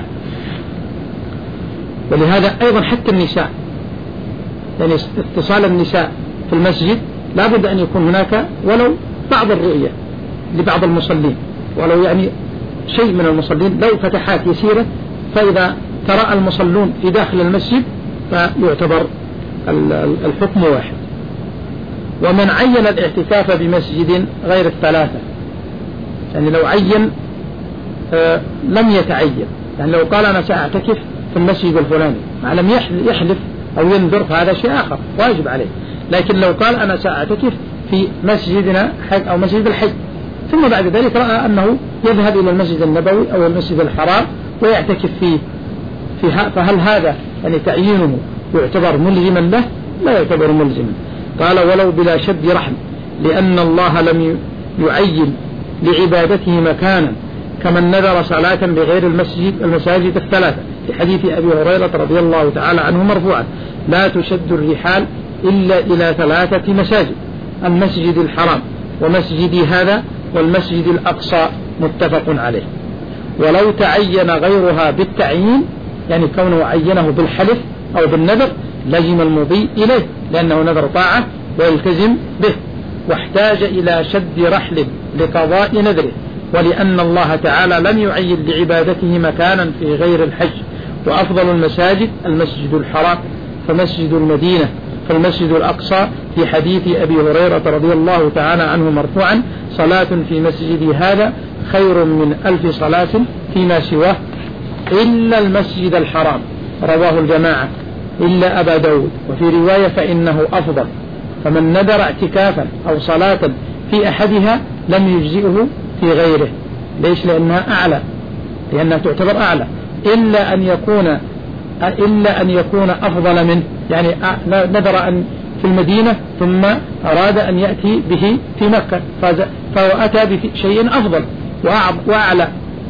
ولهذا أيضا حتى النساء، يعني اتصال النساء في المسجد لا بد أن يكون هناك ولو بعض الرؤية لبعض المصلين، ولو يعني شيء من المصلين، لو فتحات يسيرة، فإذا ترى المصلون في داخل المسجد فيعتبر الحكم واحد. ومن عين الاعتكاف بمسجد غير الثلاثة، يعني لو عين آه لم يتعين، يعني لو قال أنا سأعتكف في المسجد الفلاني ما لم يحلف أو ينذر فهذا شيء آخر واجب عليه. لكن لو قال أنا سأعتكف في مسجدنا حج أو مسجد الحج، ثم بعد ذلك رأى أنه يذهب إلى المسجد النبوي أو المسجد الحرام ويعتكف فيه فيها، فهل هذا يعني تعيينه يعتبر ملزما له؟ لا يعتبر ملزما. قال ولو بلا شد رحم، لأن الله لم يعين لعبادته مكانا كمن نذر صلاة بغير المسجد المساجد الثلاثة، في حديث أبي هريرة رضي الله تعالى عنه مرفوعا لا تشد الرحال إلا إلى ثلاثة مساجد، المسجد الحرام ومسجدي هذا والمسجد الأقصى، متفق عليه. ولو تعين غيرها بالتعيين، يعني كونه عينه بالحلف أو بالنذر، لزم المضي إليه لأنه نذر طاعة ويلتزم به، واحتاج إلى شد رحل لقضاء نذره، ولأن الله تعالى لم يعين لعبادته مكانا في غير الحج. وأفضل المساجد المسجد الحرام، فمسجد المدينة، فالمسجد الأقصى في حديث أبي هريرة رضي الله تعالى عنه مرفوعا: صلاة في مسجدي هذا خير من ألف صلاة فيما سواه إلا المسجد الحرام. رواه الجماعة إلا أبا داود. وفي رواية: فإنه أفضل. فمن نذر اعتكافا أو صلاة في أحدها لم يجزئه في غيره. ليش؟ لأنها أعلى، لأنها تعتبر أعلى، إلا أن يكون إلا أن يكون أفضل منه، يعني نذر أن في المدينة ثم أراد أن يأتي به في مكة فهو أتى بشيء أفضل وأعلى.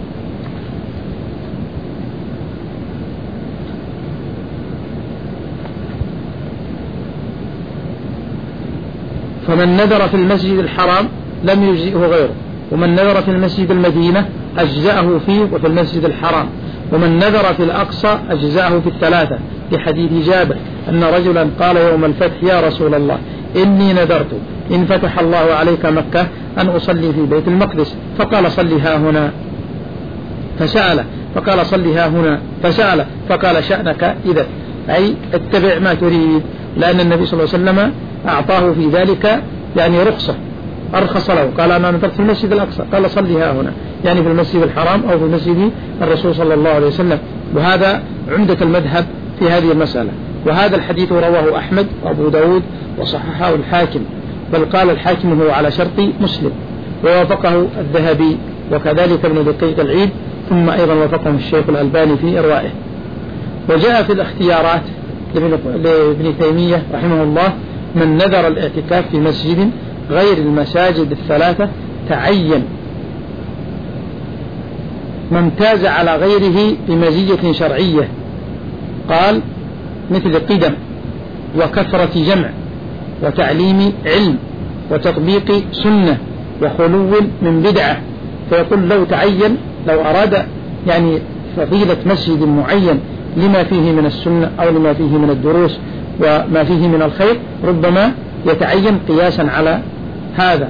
فمن نذر في المسجد الحرام لم يجزئه غيره، ومن نذر في المسجد المدينة أجزأه فيه وفي المسجد الحرام، ومن نذر في الأقصى أجزأه في الثلاثة، في حديث جابر أن رجلا قال يوم الفتح: يا رسول الله إني نذرت إن فتح الله عليك مكة أن أصلي في بيت المقدس، فقال: صلي ها هنا. فسأله فقال: صلي ها هنا. فسأله فقال: شأنك إذا، أي اتبع ما تريد، لأن النبي صلى الله عليه وسلم أعطاه في ذلك يعني رخصة، أرخص له، قال: أنا نذرت في المسجد الأقصى، قال: صلي ها هنا، يعني في المسجد الحرام أو في مسجد الرسول صلى الله عليه وسلم. وهذا عمدة المذهب في هذه المسألة. وهذا الحديث رواه أحمد وأبو داود وصححه الحاكم، بل قال الحاكم هو على شرط مسلم، ووافقه الذهبي وكذلك ابن دقيق العيد، ثم أيضا وافقه الشيخ الألباني في إروائه. وجاء في الاختيارات لابن تيمية رحمه الله: من نذر الاعتكاف في مسجد غير المساجد الثلاثة تعين ما امتاز على غيره بمزية شرعية، قال: مثل قدم وكثرة جمع وتعليم علم وتطبيق سنة وخلو من بدعة. فيقول لو تعين، لو أراد يعني فضيلة مسجد معين لما فيه من السنة أو لما فيه من الدروس وما فيه من الخير، ربما يتعين قياسا على هذا.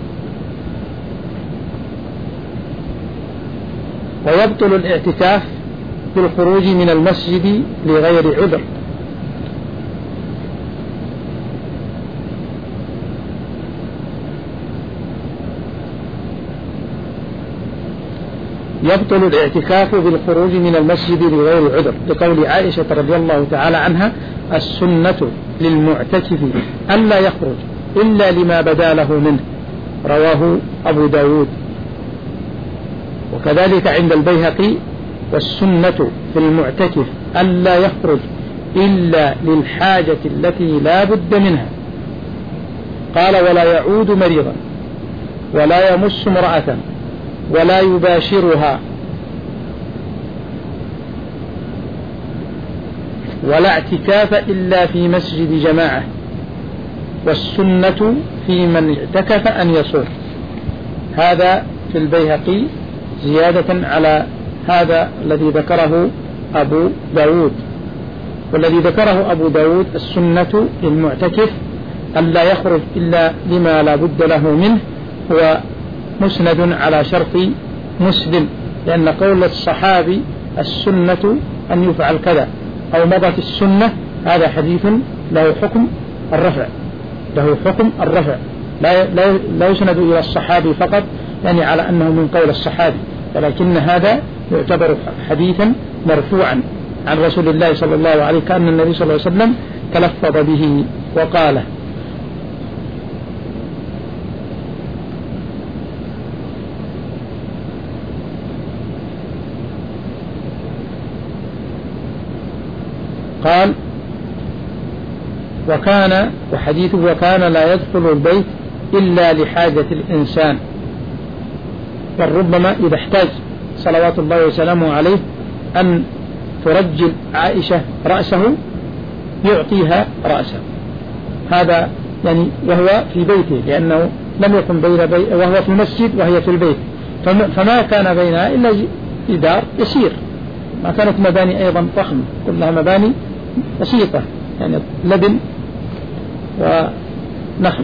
ويبطل الاعتكاف بالخروج من المسجد لغير عذر. يبطل الاعتكاف بالخروج من المسجد لغير عذر، لقول عائشة رضي الله تعالى عنها: السنة للمعتكف ألا يخرج إلا لما بدا له منه. رواه أبو داود. وكذلك عند البيهقي: والسنة في المعتكف ألا يخرج إلا للحاجة التي لا بد منها. قال: ولا يعود مريضا ولا يمس امرأة ولا يباشرها ولا اعتكاف إلا في مسجد جماعة، والسنة في من اعتكف أن يصوم. هذا في البيهقي زيادة على هذا الذي ذكره أبو داود. والذي ذكره أبو داود: السنة للمعتكف ألا يخرج إلا لما لا بد له منه، هو مسند على شرط مسلم، لأن قول الصحابي السنة أن يفعل كذا أو مضت السنة، هذا حديث له حكم الرفع، له حكم الرفع، لا لا يسند إلى الصحابي فقط، يعني على أنه من قول الصحابي، ولكن هذا يعتبر حديثا مرفوعا عن رسول الله صلى الله عليه، كأن النبي صلى الله عليه وسلم تلفظ به وقاله. قال: وكان وحديثه: وكان لا يدخل البيت إلا لحاجة الإنسان. وربما إذا احتاج صلوات الله وسلامه عليه أن ترجل عائشة رأسه يعطيها رأسه، هذا يعني وهو في بيته، لأنه لم يكن بين بي وهو في المسجد وهي في البيت، فما كان بينها إلا جدار يسير، ما كانت مباني أيضا ضخمة، كلها مباني بسيطة، يعني لبن ونخل.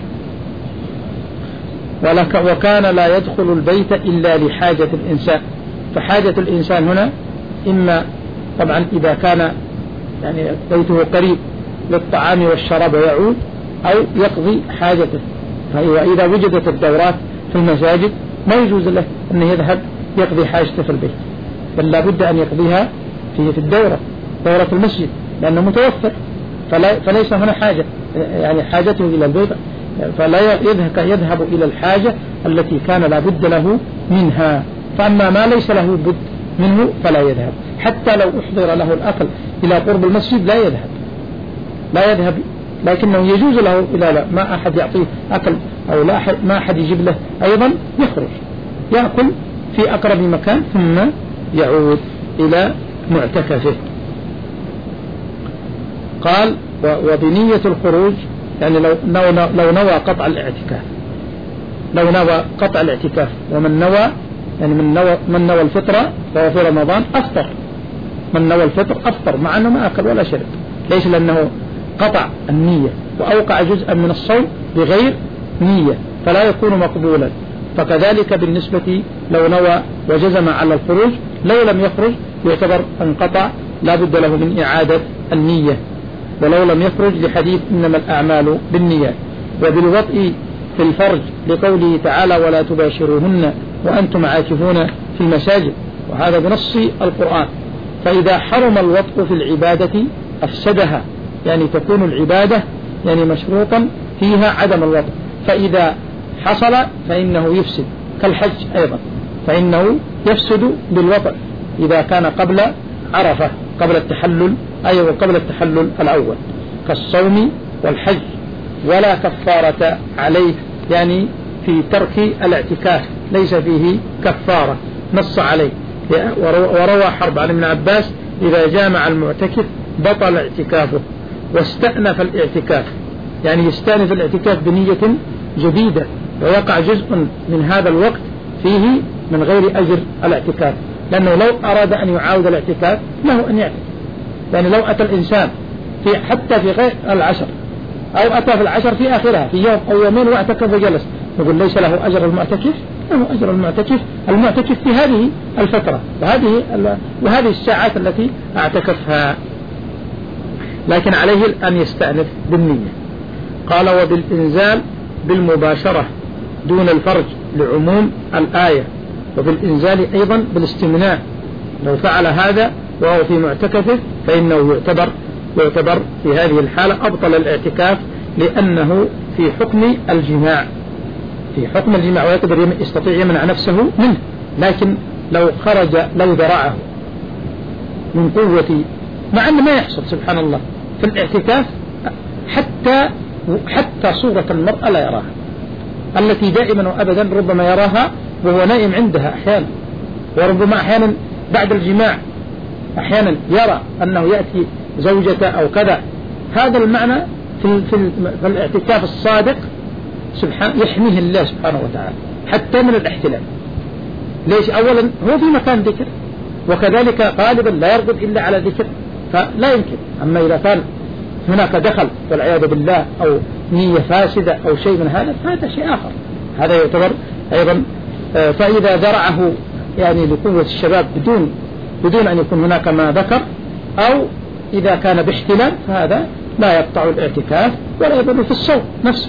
وكان لا يدخل البيت إلا لحاجة الإنسان. فحاجة الإنسان هنا إما طبعا إذا كان يعني بيته قريب للطعام والشراب ويعود، أو يقضي حاجته. فإذا وجدت الدورات في المساجد ما يجوز له أن يذهب يقضي حاجته في البيت، بل لا بد أن يقضيها في الدورة، دورة المسجد، لأنه متوفر، فلا فليس هنا حاجة يعني حاجته إلى البيت، فلا يذهب يذهب إلى الحاجة التي كان لا بد له منها. فأما ما ليس له بد منه فلا يذهب، حتى لو أحضر له الأكل إلى قرب المسجد لا يذهب لا يذهب لكنه يجوز له إلى ما أحد يعطيه أكل أو لا أحد ما أحد يجيب له أيضا يخرج يأكل في أقرب مكان ثم يعود إلى معتكفه. قال وبنية الخروج يعني لو لو نوى قطع الاعتكاف لو نوى قطع الاعتكاف ومن نوى يعني من نوى من نوى الفطرة وهو في رمضان أفطر، من نوى الفطر أفطر مع أنه ما أكل ولا شرب، ليس لأنه قطع النية وأوقع جزءا من الصوم بغير نية فلا يكون مقبولا. فكذلك بالنسبة لو نوى وجزم على الخروج لو لم يخرج يعتبر انقطع، لا بد له من إعادة النية ولو لم يخرج لحديث إنما الأعمال بالنيات. وبالوطء في الفرج لقوله تعالى ولا تباشروهن وأنتم عاكفون في المساجد، وهذا بنص القرآن. فإذا حرم الوطء في العبادة أفسدها، يعني تكون العبادة يعني مشروطا فيها عدم الوطء، فإذا حصل فإنه يفسد، كالحج أيضا فإنه يفسد بالوطء إذا كان قبل عرفة قبل التحلل أي أيوة قبل التحلل الأول، كالصوم والحج. ولا كفارة عليه يعني في ترك الاعتكاف ليس فيه كفارة نص عليه. وروى حرب عن ابن عباس إذا جامع المعتكف بطل اعتكافه واستأنف الاعتكاف، يعني يستأنف الاعتكاف بنية جديدة ويقع جزء من هذا الوقت فيه من غير أجر الاعتكاف، لأنه لو أراد أن يعاود الاعتكاف له أن يعتكف. يعني لو أتى الإنسان في حتى في غير العشر أو أتى في العشر في آخرها في يوم أو يومين واعتكف وجلس، يقول ليس له أجر المعتكف؟ له أجر المعتكف المعتكف في هذه الفترة وهذه وهذه الساعات التي اعتكفها، لكن عليه أن يستأنف بالنية. قال وبالإنزال بالمباشرة دون الفرج لعموم الآية، وبالإنزال أيضا بالاستمناء، لو فعل هذا وهو في معتكفه فإنه يعتبر يعتبر في هذه الحالة أبطل الاعتكاف، لأنه في حكم الجماع في حكم الجماع ويعتبر يستطيع يمنع نفسه منه. لكن لو خرج لو ذرعه من قوة، مع أنه ما يحصل سبحان الله في الاعتكاف حتى حتى صورة المرأة لا يراها، التي دائما وأبدا ربما يراها وهو نائم عندها أحيانا، وربما أحيانا بعد الجماع أحيانا يرى أنه يأتي زوجته أو كذا. هذا المعنى في, في, في الاعتكاف الصادق سبحان يحميه الله سبحانه وتعالى حتى من الاحتلال. ليش؟ أولا هو في مكان ذكر، وكذلك غالبا لا يرغب إلا على ذكر فلا يمكن. أما إذا كان هناك دخل والعياذ بالله أو نية فاسدة أو شيء من هذا فهذا شيء آخر، هذا يعتبر أيضا. فإذا ذرعه يعني لقوة الشباب بدون بدون أن يكون هناك ما ذكر، أو إذا كان باحتلال فهذا لا يقطع الاعتكاف ولا يضر في الصوم نفسه.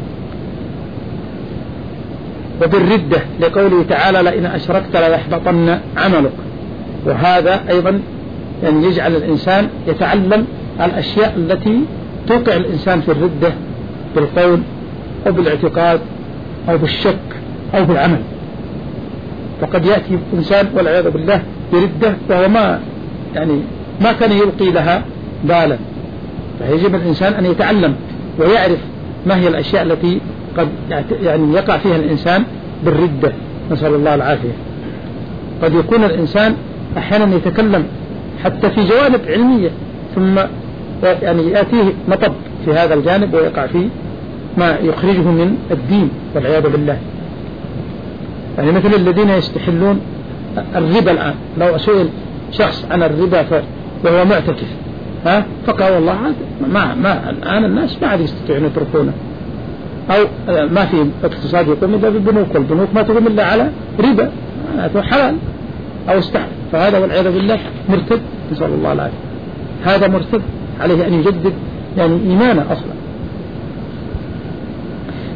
وبالردة لقوله تعالى لئن أشركت ليحبطن عملك، وهذا أيضا يعني يجعل الإنسان يتعلم الأشياء التي توقع الإنسان في الردة بالقول أو بالاعتقاد أو بالشك أو بالعمل. فقد يأتي إنسان والعياذ بالله بردة وهو ما يعني ما كان يلقي لها بالا، فيجب الإنسان أن يتعلم ويعرف ما هي الأشياء التي قد يعني يقع فيها الإنسان بالردة، نسأل الله العافية. قد يكون الإنسان أحيانا يتكلم حتى في جوانب علمية ثم يعني يأتيه مطب في هذا الجانب ويقع فيه ما يخرجه من الدين والعياذ بالله. يعني مثل الذين يستحلون الربا الآن، لو سئل شخص عن الربا وهو معتكف ها فقال والله ما ما الآن الناس ما عاد يستطيعون يتركونه، أو ما في اقتصاد يقوم إلا بالبنوك، والبنوك ما تقوم إلا على ربا حلال أو استحل، فهذا والعياذ بالله مرتد، نسأل الله العافية. هذا مرتد عليه أن يجدد يعني إيمانه أصلا.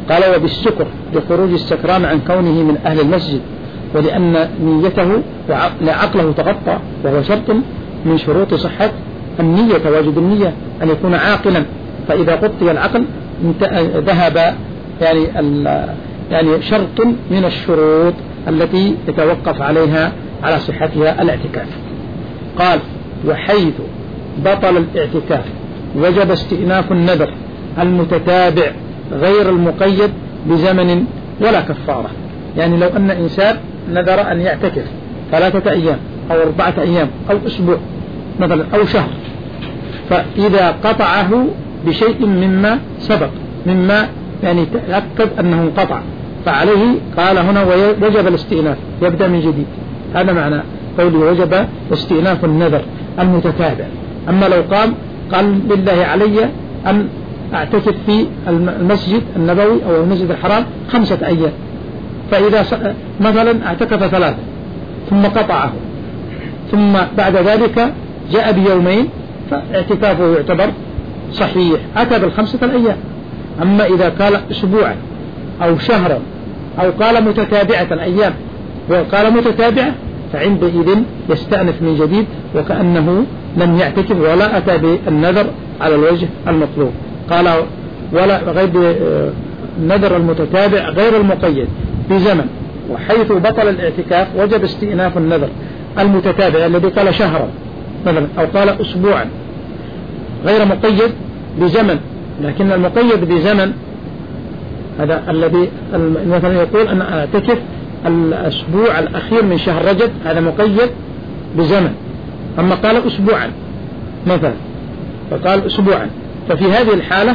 قال وبالسكر لخروج السكران عن كونه من أهل المسجد، ولأن نيته وعقله تغطى، وهو شرط من شروط صحة النية، تواجد النية أن يكون عاقلا، فإذا غطي العقل ذهب يعني يعني شرط من الشروط التي يتوقف عليها على صحتها الاعتكاف. قال وحيث بطل الاعتكاف وجب استئناف النذر المتتابع غير المقيد بزمن ولا كفارة. يعني لو أن إنسان نذر أن يعتكف ثلاثة أيام أو أربعة أيام أو أسبوع مثلا أو شهر، فإذا قطعه بشيء مما سبق مما يعني تأكد أنه انقطع، فعليه قال هنا وجب الاستئناف، يبدأ من جديد. هذا معنى قوله وجب استئناف النذر المتتابع. أما لو قام قال لله علي أن أعتكف في المسجد النبوي أو المسجد الحرام خمسة أيام، فإذا مثلا اعتكف ثلاثة ثم قطعه ثم بعد ذلك جاء بيومين، فاعتكافه يعتبر صحيح، أتى بالخمسة الأيام. أما إذا قال أسبوعا أو شهرا أو قال متتابعة الأيام وقال متتابعة، فعندئذ يستأنف من جديد وكأنه لم يعتكف ولا أتى بالنذر على الوجه المطلوب. قال ولا غير النذر المتتابع غير المقيد بزمن، وحيث بطل الاعتكاف وجب استئناف النذر المتتابع الذي قال شهرا مثلا أو قال أسبوعا غير مقيد بزمن. لكن المقيد بزمن هذا الذي مثلا يقول أن أعتكف الأسبوع الأخير من شهر رجب، هذا مقيد بزمن. أما قال أسبوعا مثلا فقال أسبوعا، ففي هذه الحالة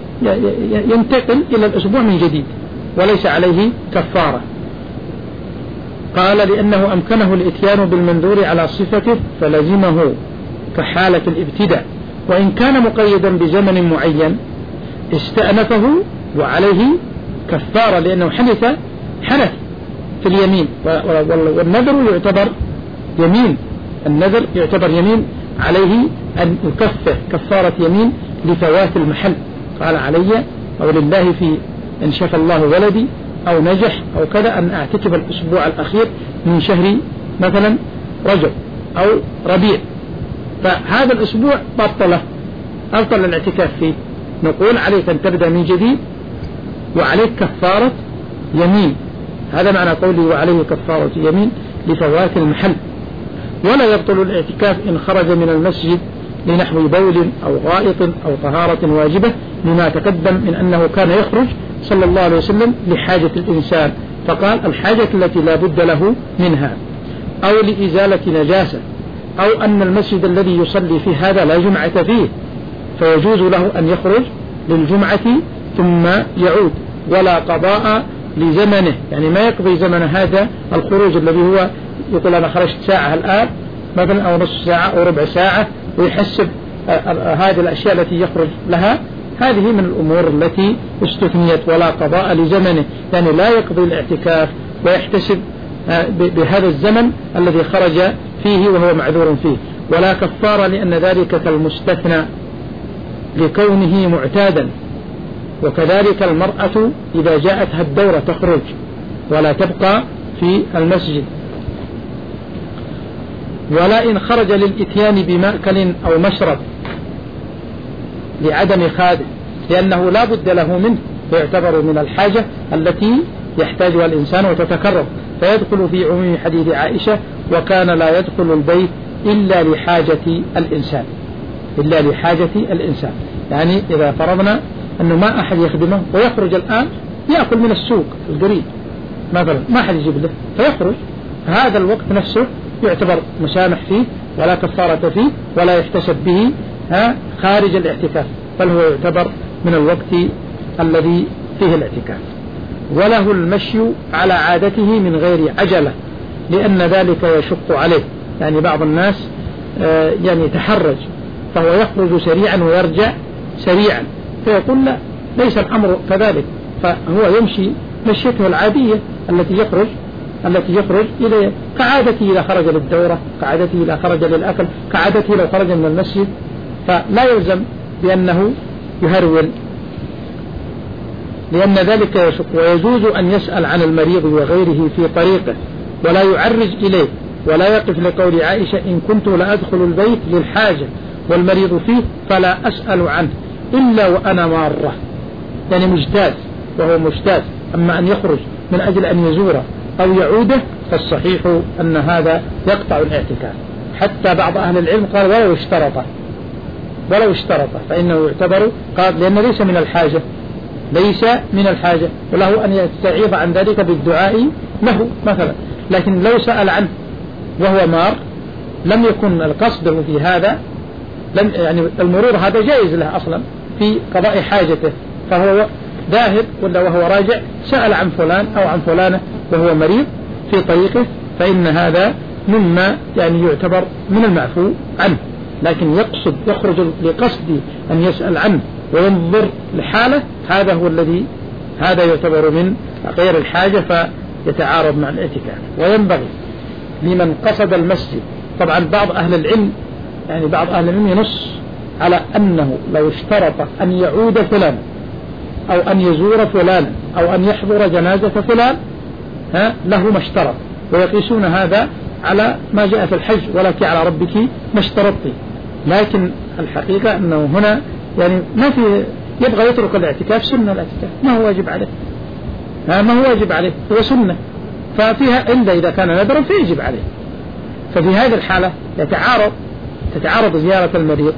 ينتقل إلى الأسبوع من جديد وليس عليه كفارة. قال لأنه أمكنه الإتيان بالمنذور على صفته فلزمه كحالة الابتداء، وإن كان مقيدا بزمن معين استأنفه وعليه كفارة لأنه حدث حدث في اليمين، والنذر يعتبر يمين، النذر يعتبر يمين، عليه أن يكفر كفارة يمين لفوات المحل. قال علي أو لله في إن شفى الله ولدي أو نجح أو كذا أن أعتكف الأسبوع الأخير من شهر مثلا رجب أو ربيع، فهذا الأسبوع بطله أبطل الاعتكاف فيه، نقول عليك أن تبدأ من جديد وعليك كفارة يمين. هذا معنى قوله وعليه كفارة يمين لفوات المحل. ولا يبطل الاعتكاف إن خرج من المسجد لنحو بول أو غائط أو طهارة واجبة، لما تقدم من أنه كان يخرج صلى الله عليه وسلم لحاجة الإنسان، فقال الحاجة التي لا بد له منها، أو لإزالة نجاسة، أو أن المسجد الذي يصلي فيه هذا لا جمعة فيه فيجوز له أن يخرج للجمعة ثم يعود، ولا قضاء لزمنه، يعني ما يقضي زمن هذا الخروج الذي هو يقول أنا خرجت ساعة الآن مثلا أو نصف ساعة أو ربع ساعة ويحسب هذه الأشياء التي يخرج لها، هذه من الأمور التي استثنيت. ولا قضاء لزمنه، يعني لا يقضي الاعتكاف ويحتسب بهذا الزمن الذي خرج فيه وهو معذور فيه. ولا كفارة لأن ذلك كالمستثنى لكونه معتادا، وكذلك المرأة إذا جاءتها الدورة تخرج ولا تبقى في المسجد. ولا إن خرج للإتيان بمأكل أو مشرب لعدم خادم، لأنه لا بد له منه، فيعتبر من الحاجة التي يحتاجها الإنسان وتتكرر، فيدخل في عموم حديث عائشة وكان لا يدخل البيت إلا لحاجة الإنسان، إلا لحاجة الإنسان. يعني إذا فرضنا أنه ما أحد يخدمه ويخرج الآن يأكل من السوق القريب مثلا، ما أحد يجيب له فيخرج، هذا الوقت نفسه يعتبر مسامح فيه ولا كفارة فيه ولا يحتسب به ها خارج الاعتكاف، بل هو يعتبر من الوقت الذي فيه الاعتكاف. وله المشي على عادته من غير عجلة، لأن ذلك يشق عليه، يعني بعض الناس يعني يتحرج فهو يخرج سريعا ويرجع سريعا، فيقول لا ليس الأمر كذلك، فهو يمشي مشيته العادية التي يخرج التي يخرج إلى كعادته إذا خرج للدورة، كعادته إذا خرج للأكل، كعادته لو خرج من المسجد، فلا يلزم بأنه يهرول. لأن ذلك يشق. ويجوز أن يسأل عن المريض وغيره في طريقه ولا يعرج إليه، ولا يقف لقول عائشة إن كنت لأدخل البيت للحاجة والمريض فيه فلا أسأل عنه إلا وأنا مارة، يعني مجتاز وهو مجتاز. أما أن يخرج من أجل أن يزوره أو يعوده فالصحيح أن هذا يقطع الاعتكاف. حتى بعض أهل العلم قال ولو اشترط ولو اشترط فإنه يعتبر، قال لأن ليس من الحاجة ليس من الحاجة وله أن يستعيض عن ذلك بالدعاء له مثلا. لكن لو سأل عنه وهو مار لم يكن القصد في هذا، لم يعني المرور هذا جائز له أصلا في قضاء حاجته، فهو ذاهب ولا وهو راجع سأل عن فلان أو عن فلانة وهو مريض في طريقه، فإن هذا مما يعني يعتبر من المعفو عنه. لكن يقصد يخرج لقصد أن يسأل عنه وينظر لحاله، هذا هو الذي هذا يعتبر من غير الحاجة فيتعارض مع الاعتكاف. وينبغي لمن قصد المسجد، طبعا بعض أهل العلم يعني بعض أهل العلم ينص على أنه لو اشترط أن يعود فلان أو أن يزور فلان أو أن يحضر جنازة فلان ها له ما اشترط، ويقيسون هذا على ما جاء في الحج ولك على ربك ما اشترطت. لكن الحقيقة أنه هنا يعني ما في يبغى يترك الاعتكاف، سنة الاعتكاف ما هو واجب عليه، ها ما هو واجب عليه هو سنة، ففيها إلا إذا كان نذرا فيجب عليه. ففي هذه الحالة يتعارض تتعارض زيارة المريض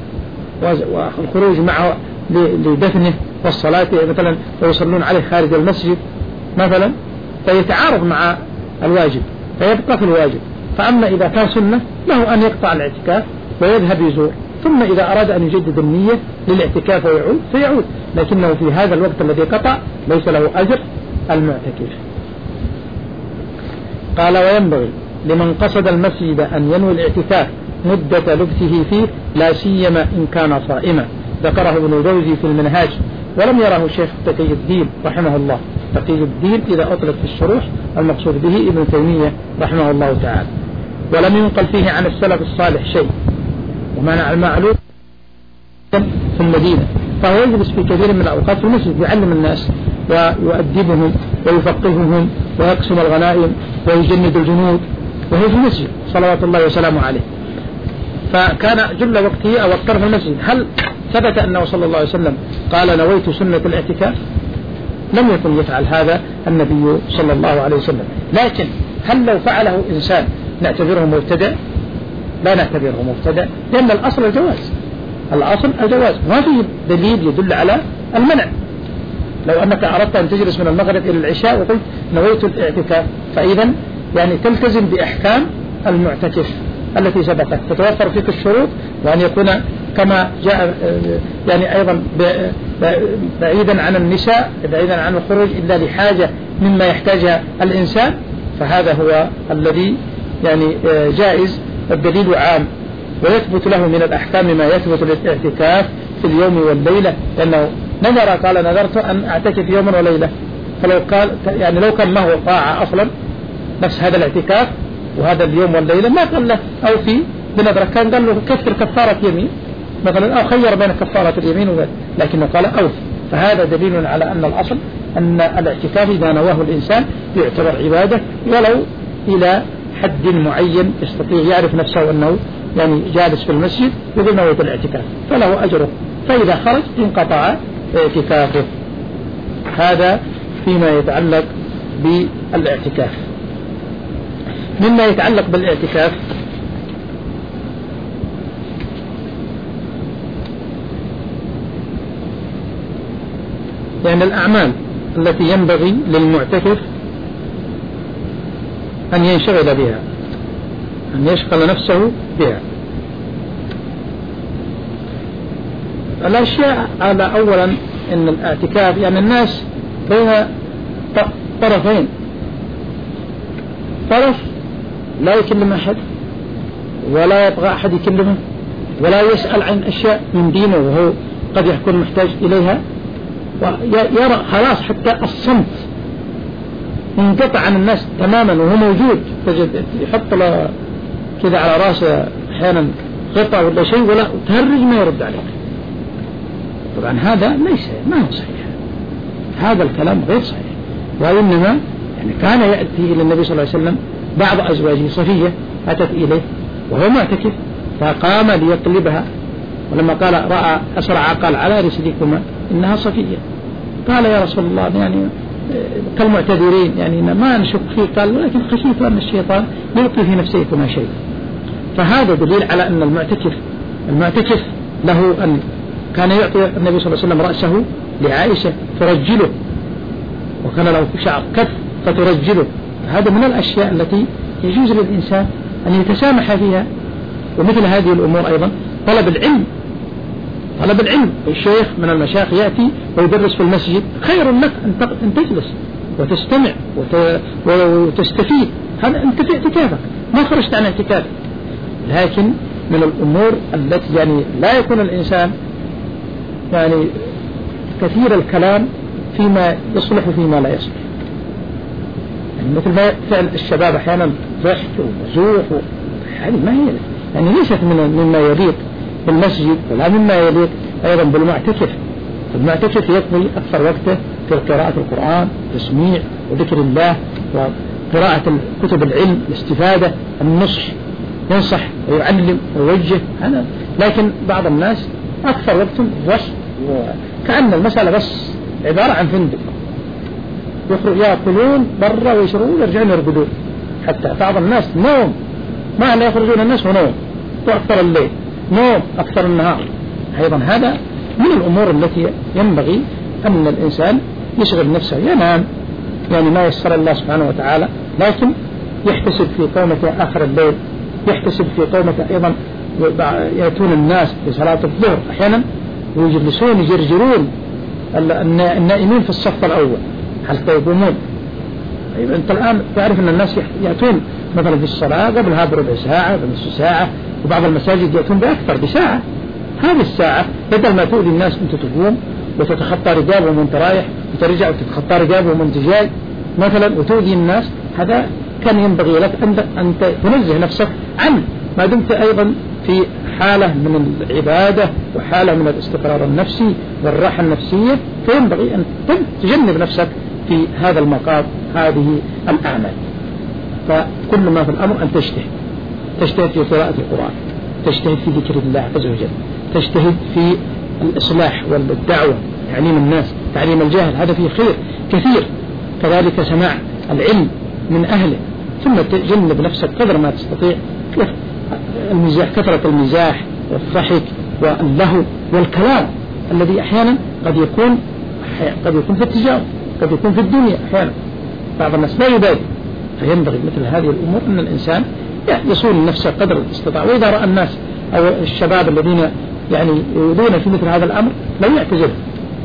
والخروج معه لدفنه والصلاة مثلا ويصلون عليه خارج المسجد مثلا، فيتعارض مع الواجب فيبقى في الواجب. فأما إذا كان سنة له أن يقطع الاعتكاف ويذهب يزور، ثم إذا أراد أن يجدد النية للاعتكاف ويعود فيعود، لكنه في هذا الوقت الذي قطع ليس له أجر المعتكف. قال وينبغي لمن قصد المسجد أن ينوي الاعتكاف مدة لبثه فيه لا سيما إن كان صائما. ذكره ابن الجوزي في المنهاج ولم يره الشيخ تقي الدين رحمه الله. تقي الدين إذا أطلق في الشروح المقصود به ابن تيمية رحمه الله تعالى. ولم ينقل فيه عن السلف الصالح شيء، ومعنى المعلوم في المدينة، فهو يجلس في كثير من الأوقات في المسجد يعلم الناس ويؤدبهم ويفقههم ويقسم الغنائم ويجند الجنود وهو في المسجد صلوات الله وسلامه عليه. فكان جل وقته أو أكثر في المسجد. هل ثبت أنه صلى الله عليه وسلم قال نويت سنة الاعتكاف؟ لم يكن يفعل هذا النبي صلى الله عليه وسلم. لكن هل لو فعله إنسان نعتبره مبتدع؟ لا نعتبره مبتدع، لأن الأصل الجواز، الأصل الجواز، ما في دليل يدل على المنع. لو أنك أردت أن تجلس من المغرب إلى العشاء وقلت نويت الاعتكاف فإذا يعني تلتزم بأحكام المعتكف التي سبقت، تتوفر فيك الشروط، وأن يكون كما جاء يعني أيضا بعيدا عن النساء، بعيدا عن الخروج إلا لحاجة مما يحتاجها الإنسان، فهذا هو الذي يعني جائز. الدليل عام ويثبت له من الأحكام ما يثبت للاعتكاف في اليوم والليلة، لأنه نذر قال نذرت أن أعتكف يوما وليلة، فلو قال يعني لو كان ما هو طاعة أصلا نفس هذا الاعتكاف وهذا اليوم والليلة ما قال له أو في بنذرة، كان قال له كفر كفارة يمين مثلا أو خير بين كفارة اليمين وغيره، لكنه قال أوف. فهذا دليل على أن الأصل أن الاعتكاف إذا نواه الإنسان يعتبر عبادة ولو إلى حد معين يستطيع يعرف نفسه أنه يعني جالس في المسجد يقول نويت الاعتكاف فله أجره، فإذا خرج انقطع اعتكافه. هذا فيما يتعلق بالاعتكاف. مما يتعلق بالاعتكاف يعني الأعمال التي ينبغي للمعتكف أن ينشغل بها، أن يشغل نفسه بها. الأشياء على أولا أن الاعتكاف يعني الناس بين طرفين، طرف لا يكلم أحد ولا يبغى أحد يكلمه ولا يسأل عن أشياء من دينه وهو قد يكون محتاج إليها، ويرى خلاص حتى الصمت منقطع عن الناس تماما وهو موجود، تجد يحط له كذا على راسه أحيانا غطاء ولا شيء ولا تهرج ما يرد عليك. طبعا هذا ليس ما هو صحيح، هذا الكلام غير صحيح. وإنما يعني كان يأتي إلى النبي صلى الله عليه وسلم بعض أزواجه، صفية أتت إليه وهو معتكف فقام ليقلبها، ولما قال رأى أسرع قال على رسلكما إنها صفية. قال يا رسول الله يعني كالمعتذرين يعني ما نشك فيه، قال ولكن خشيت أن الشيطان يلقي في نفسيكما شيء. فهذا دليل على أن المعتكف المعتكف له أن كان يعطي النبي صلى الله عليه وسلم رأسه لعائشة ترجله، وكان له شعر كف فترجله. هذا من الأشياء التي يجوز للإنسان أن يتسامح فيها. ومثل هذه الأمور أيضا طلب العلم، طلب العلم الشيخ من المشايخ يأتي ويدرس في المسجد، خير لك أن تجلس وتستمع وتستفيد، هذا أنت في اعتكافك ما خرجت عن اعتكافك. لكن من الأمور التي يعني لا يكون الإنسان يعني كثير الكلام فيما يصلح وفيما لا يصلح، يعني مثل ما فعل الشباب أحيانا ضحك ومزوح، هذه ما هي يعني ليست من مما يليق بالمسجد ولا مما يليق أيضا بالمعتكف. المعتكف يقضي أكثر وقته في قراءة القرآن، تسميع وذكر الله وقراءة كتب العلم، الاستفادة، النصح، ينصح ويعلم ويوجه هذا. لكن بعض الناس أكثر وقتهم وش كأن المسألة بس عبارة عن فندق، يخرج يأكلون برا ويشربون ويرجعون يرقدون، حتى بعض الناس نوم ما لا يخرجون الناس ونوم، وأكثر الليل نوم أكثر النهار. أيضا هذا من الأمور التي ينبغي أن الإنسان يشغل نفسه، ينام يعني ما يسر الله سبحانه وتعالى، لكن يحتسب في قومة آخر الليل، يحتسب في قومة أيضا يأتون الناس بصلاة الظهر أحيانا ويجلسون يجرجرون النائمين في الصف الأول حتى يقومون. أيضا أنت الآن تعرف أن الناس يأتون مثلا في الصلاة قبلها بربع ساعة بنصف ساعة، وبعض المساجد يأتون بأكثر بساعة. هذه الساعة بدل ما تؤذي الناس أنت تقوم وتتخطى رجابهم وانت رايح وترجع وتتخطى رجابهم وانت جاي مثلا وتؤذي الناس، هذا كان ينبغي لك أن تنزه نفسك عنه، ما دمت أيضا في حالة من العبادة وحالة من الاستقرار النفسي والراحة النفسية، فينبغي أن تجنب نفسك في هذا المقام هذه الأعمال. فكل ما في الأمر أن تجتهد، تجتهد في قراءة القرآن، تجتهد في ذكر الله عز وجل، تجتهد في الإصلاح والدعوة، تعليم الناس، تعليم الجاهل، هذا فيه خير كثير. كذلك سماع العلم من أهله، ثم تجنب نفسك قدر ما تستطيع المزاح، كثرة المزاح والضحك واللهو والكلام الذي أحيانا قد يكون قد يكون في التجارة، قد يكون في الدنيا أحيانا، بعض الناس لا يبالي. فينبغي مثل هذه الأمور أن الإنسان يصون نفسه قدر الاستطاعة. وإذا رأى الناس أو الشباب الذين يعني يؤذون في مثل هذا الأمر لو يعتزلهم،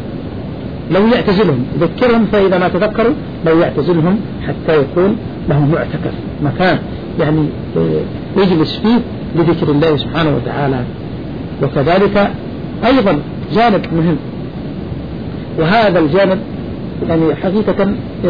لو يعتزلهم يذكرهم، فإذا ما تذكروا لو يعتزلهم حتى يكون له معتكف، مكان يعني يجلس فيه لذكر الله سبحانه وتعالى. وكذلك أيضا جانب مهم، وهذا الجانب يعني حقيقة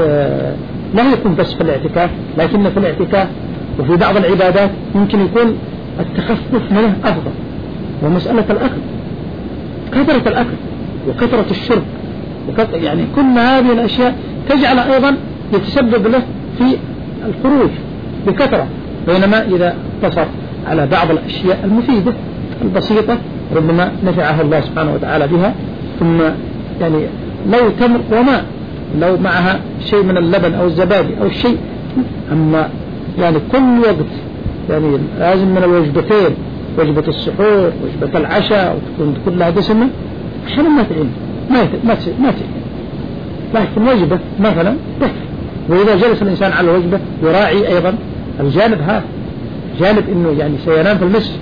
لا يكون بس في الاعتكاف، لكن في الاعتكاف وفي بعض العبادات ممكن يكون التخفف منه أفضل، ومسألة الأكل، كثرة الأكل وكثرة الشرب وكثرة يعني كل هذه الأشياء تجعل أيضا يتسبب له في الخروج بكثرة، بينما إذا اقتصر على بعض الأشياء المفيدة البسيطة ربما نفعه الله سبحانه وتعالى بها. ثم يعني لو تمر وماء، لو معها شيء من اللبن أو الزبادي أو الشيء، أما يعني كل وقت يعني لازم من الوجبتين، وجبة السحور وجبة العشاء وتكون كلها دسمة، أحيانا ما تعين ما ما ما تعين، لكن وجبة مثلا تكفي. وإذا جلس الإنسان على الوجبة يراعي أيضا الجانب هذا، جانب إنه يعني سينام في المسجد،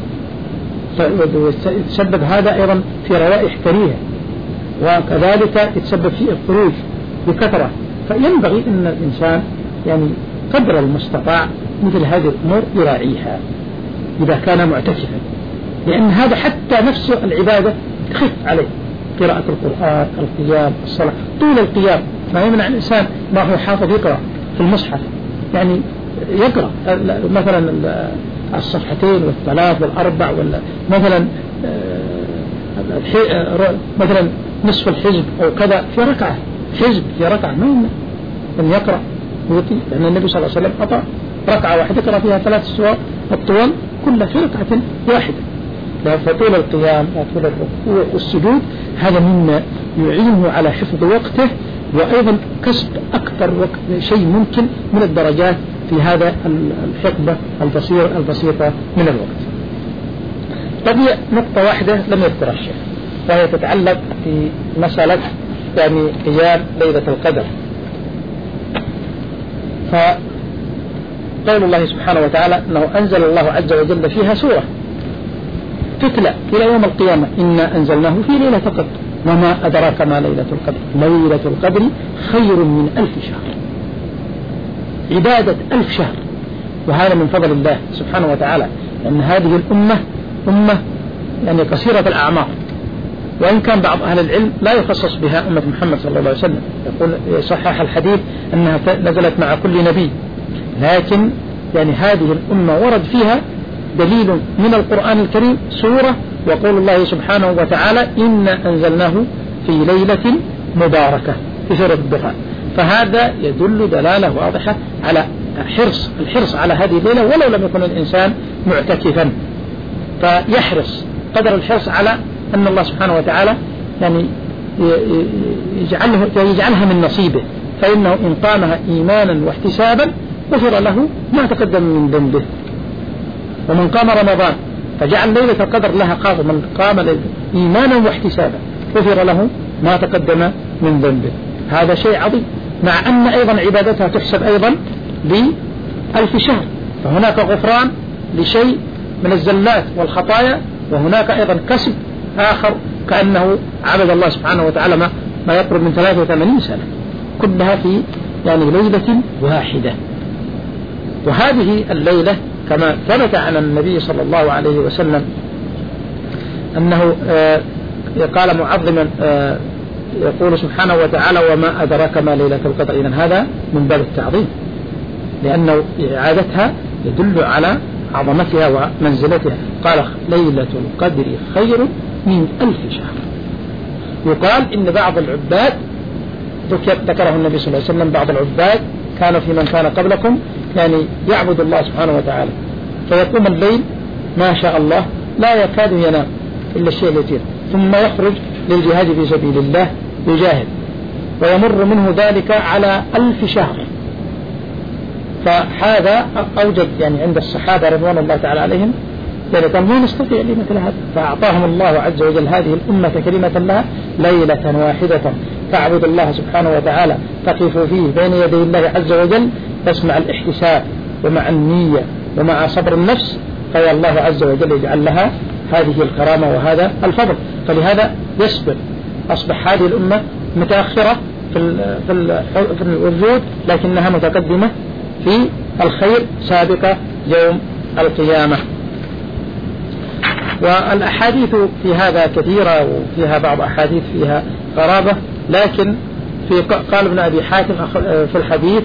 يتسبب هذا أيضا في روائح كريهة، وكذلك يتسبب في الخروج بكثرة. فينبغي أن الإنسان يعني قدر المستطاع مثل هذه الأمور يراعيها إذا كان معتكفا، لأن هذا حتى نفسه العبادة تخف عليه، قراءة القرآن، القيام، الصلاة، طول القيام ما يمنع الإنسان ما هو حافظ يقرأ في المصحف، يعني يقرأ مثلا الصفحتين والثلاث والأربع، ولا مثلا مثلا نصف الحزب أو كذا في ركعة حزب في ركعة ما يمنع أن يقرأ ويطيل، لأن النبي صلى الله عليه وسلم أطاع ركعة واحدة يقرأ فيها ثلاث سور الطوال كلها في ركعة واحدة. فطول القيام وطول الركوع والسجود هذا مما يعينه على حفظ وقته، وأيضا كسب أكثر وقت شيء ممكن من الدرجات في هذا الحقبة البصير البسيطة من الوقت. طب نقطة واحدة لم يذكرها الشيخ، وهي تتعلق في مسألة يعني قيام ليلة القدر. فقول الله سبحانه وتعالى أنه أنزل الله عز وجل فيها سورة تتلى إلى يوم القيامة إنا أنزلناه في ليلة القدر وما أدراك ما ليلة القدر ليلة القدر خير من ألف شهر، عبادة ألف شهر. وهذا من فضل الله سبحانه وتعالى، أن هذه الأمة أمة يعني قصيرة الأعمار، وإن كان بعض أهل العلم لا يخصص بها أمة محمد صلى الله عليه وسلم، يقول صحح الحديث أنها نزلت مع كل نبي، لكن يعني هذه الأمة ورد فيها دليل من القرآن الكريم سورة، وقول الله سبحانه وتعالى إنا أنزلناه في ليلة مباركة في سورة الدخان. فهذا يدل دلالة واضحة على حرص الحرص على هذه الليلة، ولو لم يكن الإنسان معتكفا فيحرص قدر الحرص على أن الله سبحانه وتعالى يعني يجعله يجعلها من نصيبه، فإنه إن قامها إيمانا واحتسابا غفر له ما تقدم من ذنبه. ومن قام رمضان فجعل ليلة القدر لها خاصة، من قام إيمانا واحتسابا غفر له ما تقدم من ذنبه. هذا شيء عظيم، مع أن أيضا عبادتها تحسب أيضا بألف شهر، فهناك غفران لشيء من الزلات والخطايا، وهناك أيضا كسب آخر كأنه عبد الله سبحانه وتعالى ما, ما يقرب من ثلاثة وثمانين سنة، كلها في يعني ليلة واحدة. وهذه الليلة كما ثبت عن النبي صلى الله عليه وسلم أنه آه قال معظما آه يقول سبحانه وتعالى وما أدراك ما ليلة القدر. إذن هذا من باب التعظيم، لأنه إعادتها يدل على عظمتها ومنزلتها. قال ليلة القدر خير من ألف شهر. يقال إن بعض العباد ذكره النبي صلى الله عليه وسلم، بعض العباد كانوا في من كان قبلكم يعني يعبد الله سبحانه وتعالى فيقوم الليل ما شاء الله لا يكاد ينام إلا الشيء اليسير، ثم يخرج للجهاد في سبيل الله يجاهد، ويمر منه ذلك على ألف شهر. فهذا أوجد يعني عند الصحابة رضوان الله تعالى عليهم يعني كان ما نستطيع لمثل هذا، فأعطاهم الله عز وجل هذه الأمة كلمة لها ليلة واحدة تعبد الله سبحانه وتعالى، تقف فيه بين يدي الله عز وجل، تسمع الاحتساب ومع النية ومع صبر النفس، فيا الله عز وجل يجعل لها هذه الكرامة وهذا الفضل. فلهذا يسبق أصبح هذه الأمة متأخرة في في الوجود، لكنها متقدمة في الخير سابقة يوم القيامة. والأحاديث في هذا كثيرة، وفيها بعض أحاديث فيها غرابة، لكن في قال ابن أبي حاتم في الحديث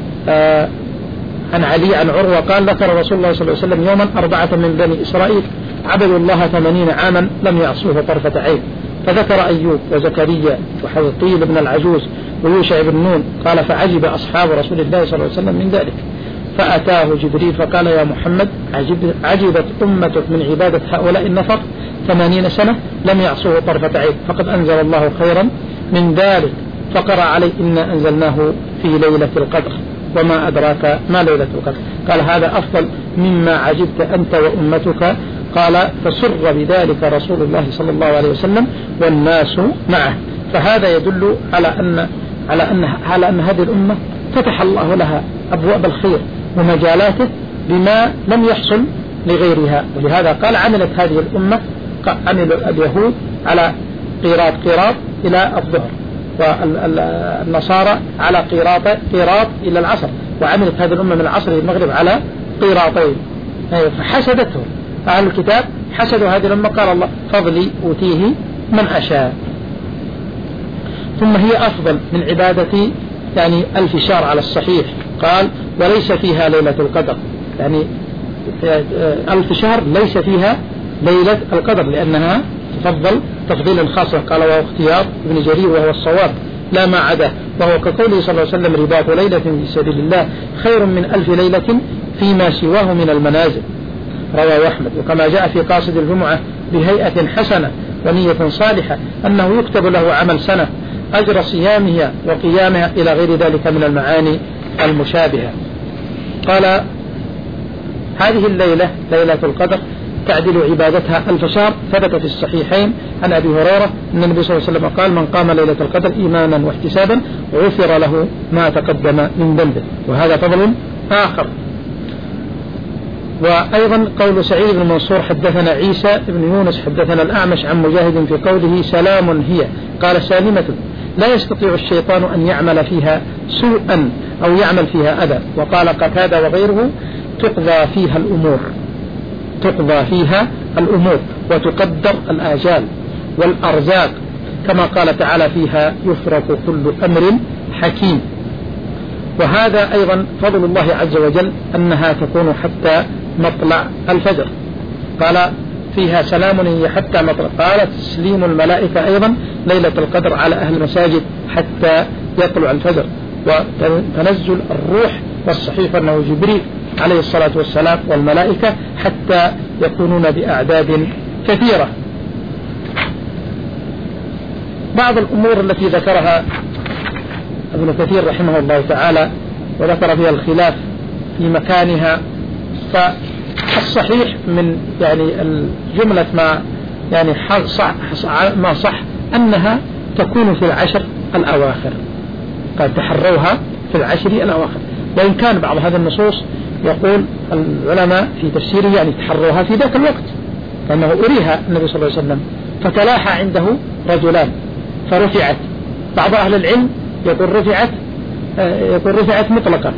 عن علي عن عروة قال ذكر رسول الله صلى الله عليه وسلم يوما أربعة من بني إسرائيل عبدوا الله ثمانين عاما لم يعصوه طرفة عين، فذكر أيوب وزكريا وحوطيل بن العجوز ويوشع بن نون. قال فعجب أصحاب رسول الله صلى الله عليه وسلم من ذلك، فأتاه جبريل فقال يا محمد عجب عجبت أمتك من عبادة هؤلاء النفر ثمانين سنة لم يعصوه طرفة عين، فقد أنزل الله خيرا من ذلك. فقرأ عليه إنا أنزلناه في ليلة القدر وما أدراك ما ليلة القدر. قال هذا أفضل مما عجبت أنت وأمتك. قال فسر بذلك رسول الله صلى الله عليه وسلم والناس معه. فهذا يدل على أن على أن على أن هذه الأمة فتح الله لها أبواب الخير ومجالاته بما لم يحصل لغيرها. ولهذا قال عملت هذه الأمة عمل اليهود على قيراط قيراط إلى الظهر، والنصارى على قيراط قيراط إلى العصر، وعملت هذه الأمة من العصر إلى المغرب على قيراطين. فحسدته أهل الكتاب، حسدوا هذه الأمة، قال الله فضلي أوتيه من أشاء. ثم هي أفضل من عبادة يعني ألف شهر على الصحيح. قال وليس فيها ليلة القدر، يعني ألف شهر ليس فيها ليلة القدر، لأنها تفضل تفضيلا خاصا. قال وهو اختيار ابن جرير وهو الصواب، لا ما عداه، وهو كقوله صلى الله عليه وسلم: رباط ليلة في سبيل الله خير من ألف ليلة فيما سواه من المنازل، رواه أحمد. وكما جاء في قاصد الجمعة بهيئة حسنة ونية صالحة أنه يكتب له عمل سنة أجر صيامها وقيامها إلى غير ذلك من المعاني المشابهة. قال: هذه الليلة ليلة القدر تعدل عبادتها ألف شهر. ثبت في الصحيحين عن أبي هريرة أن النبي صلى الله عليه وسلم قال: من قام ليلة القدر إيمانا واحتسابا غفر له ما تقدم من ذنبه. وهذا فضل آخر. وأيضا قول سعيد بن منصور: حدثنا عيسى بن يونس حدثنا الأعمش عن مجاهد في قوله: سلام هي، قال: سالمة لا يستطيع الشيطان أن يعمل فيها سوءا أو يعمل فيها أذى. وقال قتادة وغيره: تقضى فيها الأمور تقضى فيها الأمور وتقدر الآجال والأرزاق، كما قال تعالى: فيها يفرق كل أمر حكيم. وهذا أيضا فضل الله عز وجل أنها تكون حتى مطلع الفجر. قال: فيها سلام هي حتى مطلع. قال: تسليم الملائكة أيضا ليلة القدر على أهل المساجد حتى يطلع الفجر. وتنزل الروح، والصحيح أنه جبريل عليه الصلاة والسلام والملائكة حتى يكونون بأعداد كثيرة. بعض الأمور التي ذكرها ابن كثير رحمه الله تعالى وذكر فيها الخلاف في مكانها، فالصحيح من يعني الجملة ما يعني صح ما صح أنها تكون في العشر الأواخر، قد تحروها في العشر الأواخر. وإن كان بعض هذه النصوص يقول العلماء في تفسيره يعني تحروها في ذاك الوقت، لأنه أريها النبي صلى الله عليه وسلم فتلاحى عنده رجلان فرفعت. بعض أهل العلم يقول رفعت يقول رفعت مطلقا،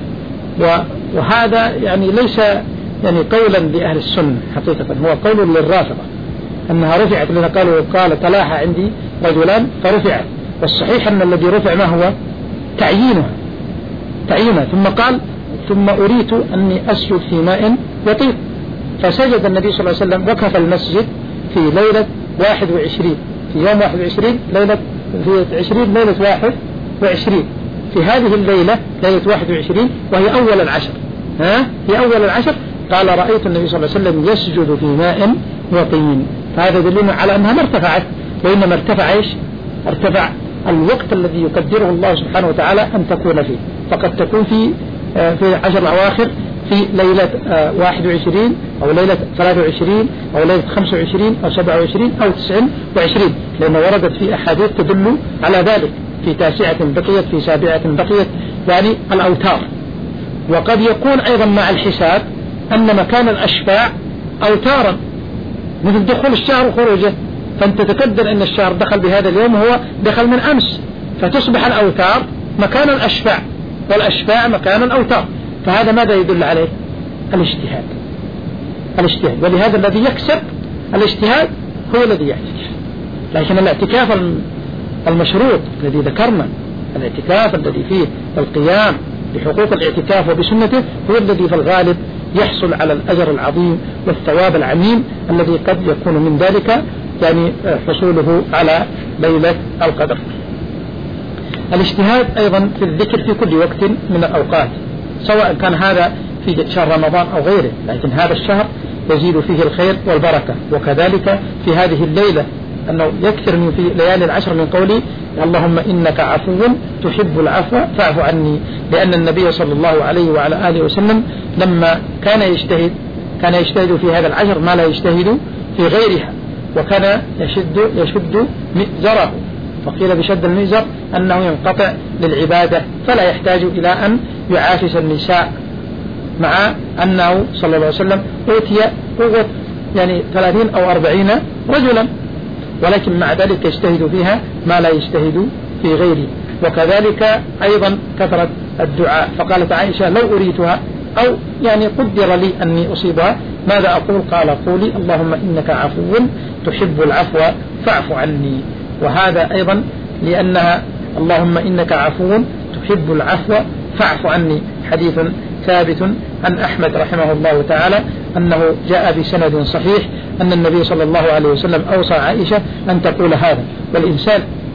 وهذا يعني ليس يعني قولا لأهل السنة حقيقة، هو قول للرافضة أنها رفعت، لأن قالوا قال تلاحى عندي رجلان فرفعت. والصحيح أن الذي رفع ما هو تعيينها تعيينها ثم قال: ثم أريت أني أسجد في ماء يطيب. فسجد النبي صلى الله عليه وسلم وقف المسجد في ليلة واحد وعشرين، في يوم واحد وعشرين ليلة في عشرين ليلة واحد وعشرين، في هذه الليلة ليلة واحد وعشرين وهي أول العشر ها هي أول العشر. قال: رأيت النبي صلى الله عليه وسلم يسجد في ماء وطين. فهذا دليل على أنها ما ارتفعت، وإنما ارتفع إيش؟ ارتفع الوقت الذي يقدره الله سبحانه وتعالى أن تكون فيه. فقد تكون في في عشر الأواخر في ليلة واحد وعشرين أو ليلة ثلاثة وعشرين أو ليلة خمسة وعشرين أو سبعة وعشرين أو تسعة وعشرين، لأنه وردت في أحاديث تدل على ذلك، في تاسعة بقيت، في سابعة بقيت، يعني الأوتار. وقد يكون أيضا مع الحساب أن مكان الأشفاع أوتارا، مثل دخول الشهر وخروجه، فأنت تقدر أن الشهر دخل بهذا اليوم وهو دخل من أمس، فتصبح الأوتار مكان الأشفاع والأشفاع مكان الأوتار. فهذا ماذا يدل عليه؟ الاجتهاد الاجتهاد ولهذا الذي يكسب الاجتهاد هو الذي يعتكف. لكن الاعتكاف المشروط الذي ذكرنا، الاعتكاف الذي فيه القيام بحقوق الاعتكاف وبسنته، هو الذي في الغالب يحصل على الأجر العظيم والثواب العميم الذي قد يكون من ذلك يعني حصوله على ليلة القدر. الاجتهاد أيضا في الذكر في كل وقت من الأوقات، سواء كان هذا في شهر رمضان أو غيره، لكن هذا الشهر يزيد فيه الخير والبركة. وكذلك في هذه الليلة أنه يكثر من في ليالي العشر من قولي: اللهم إنك عفو تحب العفو فاعف عني. لأن النبي صلى الله عليه وعلى آله وسلم لما كان يجتهد كان يجتهد في هذا العشر ما لا يجتهد في غيرها، وكان يشد يشد مئزره، فقيل بشد المئزر أنه ينقطع للعبادة فلا يحتاج إلى أن يعافس النساء، مع أنه صلى الله عليه وسلم أوتي قوة يعني ثلاثين أو أربعين رجلا، ولكن مع ذلك يجتهد فيها ما لا يجتهد في غيره. وكذلك أيضا كثرة الدعاء، فقالت عائشة: لو أريتها أو يعني قدر لي أني أصيبها ماذا أقول؟ قال: قولي اللهم إنك عفو تحب العفو فاعف عني. وهذا أيضا لأنها اللهم إنك عفو تحب العفو فاعف عني، حديث ثابت عن أحمد رحمه الله تعالى أنه جاء بسند صحيح أن النبي صلى الله عليه وسلم أوصى عائشة أن تقول هذا. والإنسان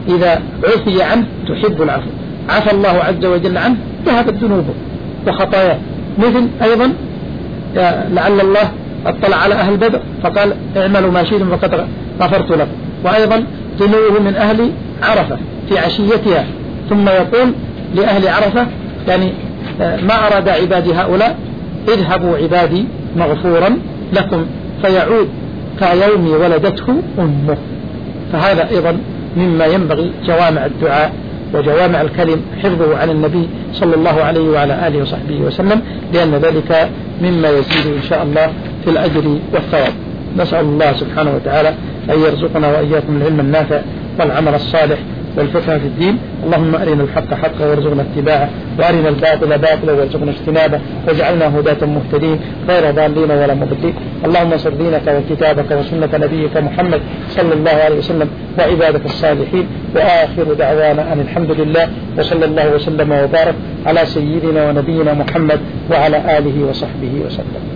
إذا عفي عنه تحب العفو، عفى الله عز وجل عنه ذهبت ذنوبه وخطاياه. مثل أيضا لعل الله اطلع على أهل بدر فقال اعملوا ما شئتم فقد غفرت لكم. وأيضا ذنوبه من أهل عرفة في عشيتها، ثم يقول لأهل عرفة يعني ما أراد عبادي هؤلاء اذهبوا عبادي مغفورا لكم، فيعود كيوم ولدته أمه. فهذا أيضا مما ينبغي جوامع الدعاء وجوامع الكلم حفظه عن النبي صلى الله عليه وعلى آله وصحبه وسلم، لأن ذلك مما يزيد إن شاء الله في الأجر والثواب. نسأل الله سبحانه وتعالى أن يرزقنا وإياكم العلم النافع والعمل الصالح والفقه في الدين. اللهم أرنا الحق حقا وارزقنا اتباعه، وأرنا الباطل باطلا وارزقنا اجتنابه، واجعلنا هداة مهتدين غير ضالين ولا مضلين. اللهم انصر دينك وكتابك وسنة نبيك محمد صلى الله عليه وسلم وعبادك الصالحين. وآخر دعوانا أن الحمد لله، وصلى الله وسلم وبارك على سيدنا ونبينا محمد وعلى آله وصحبه وسلم.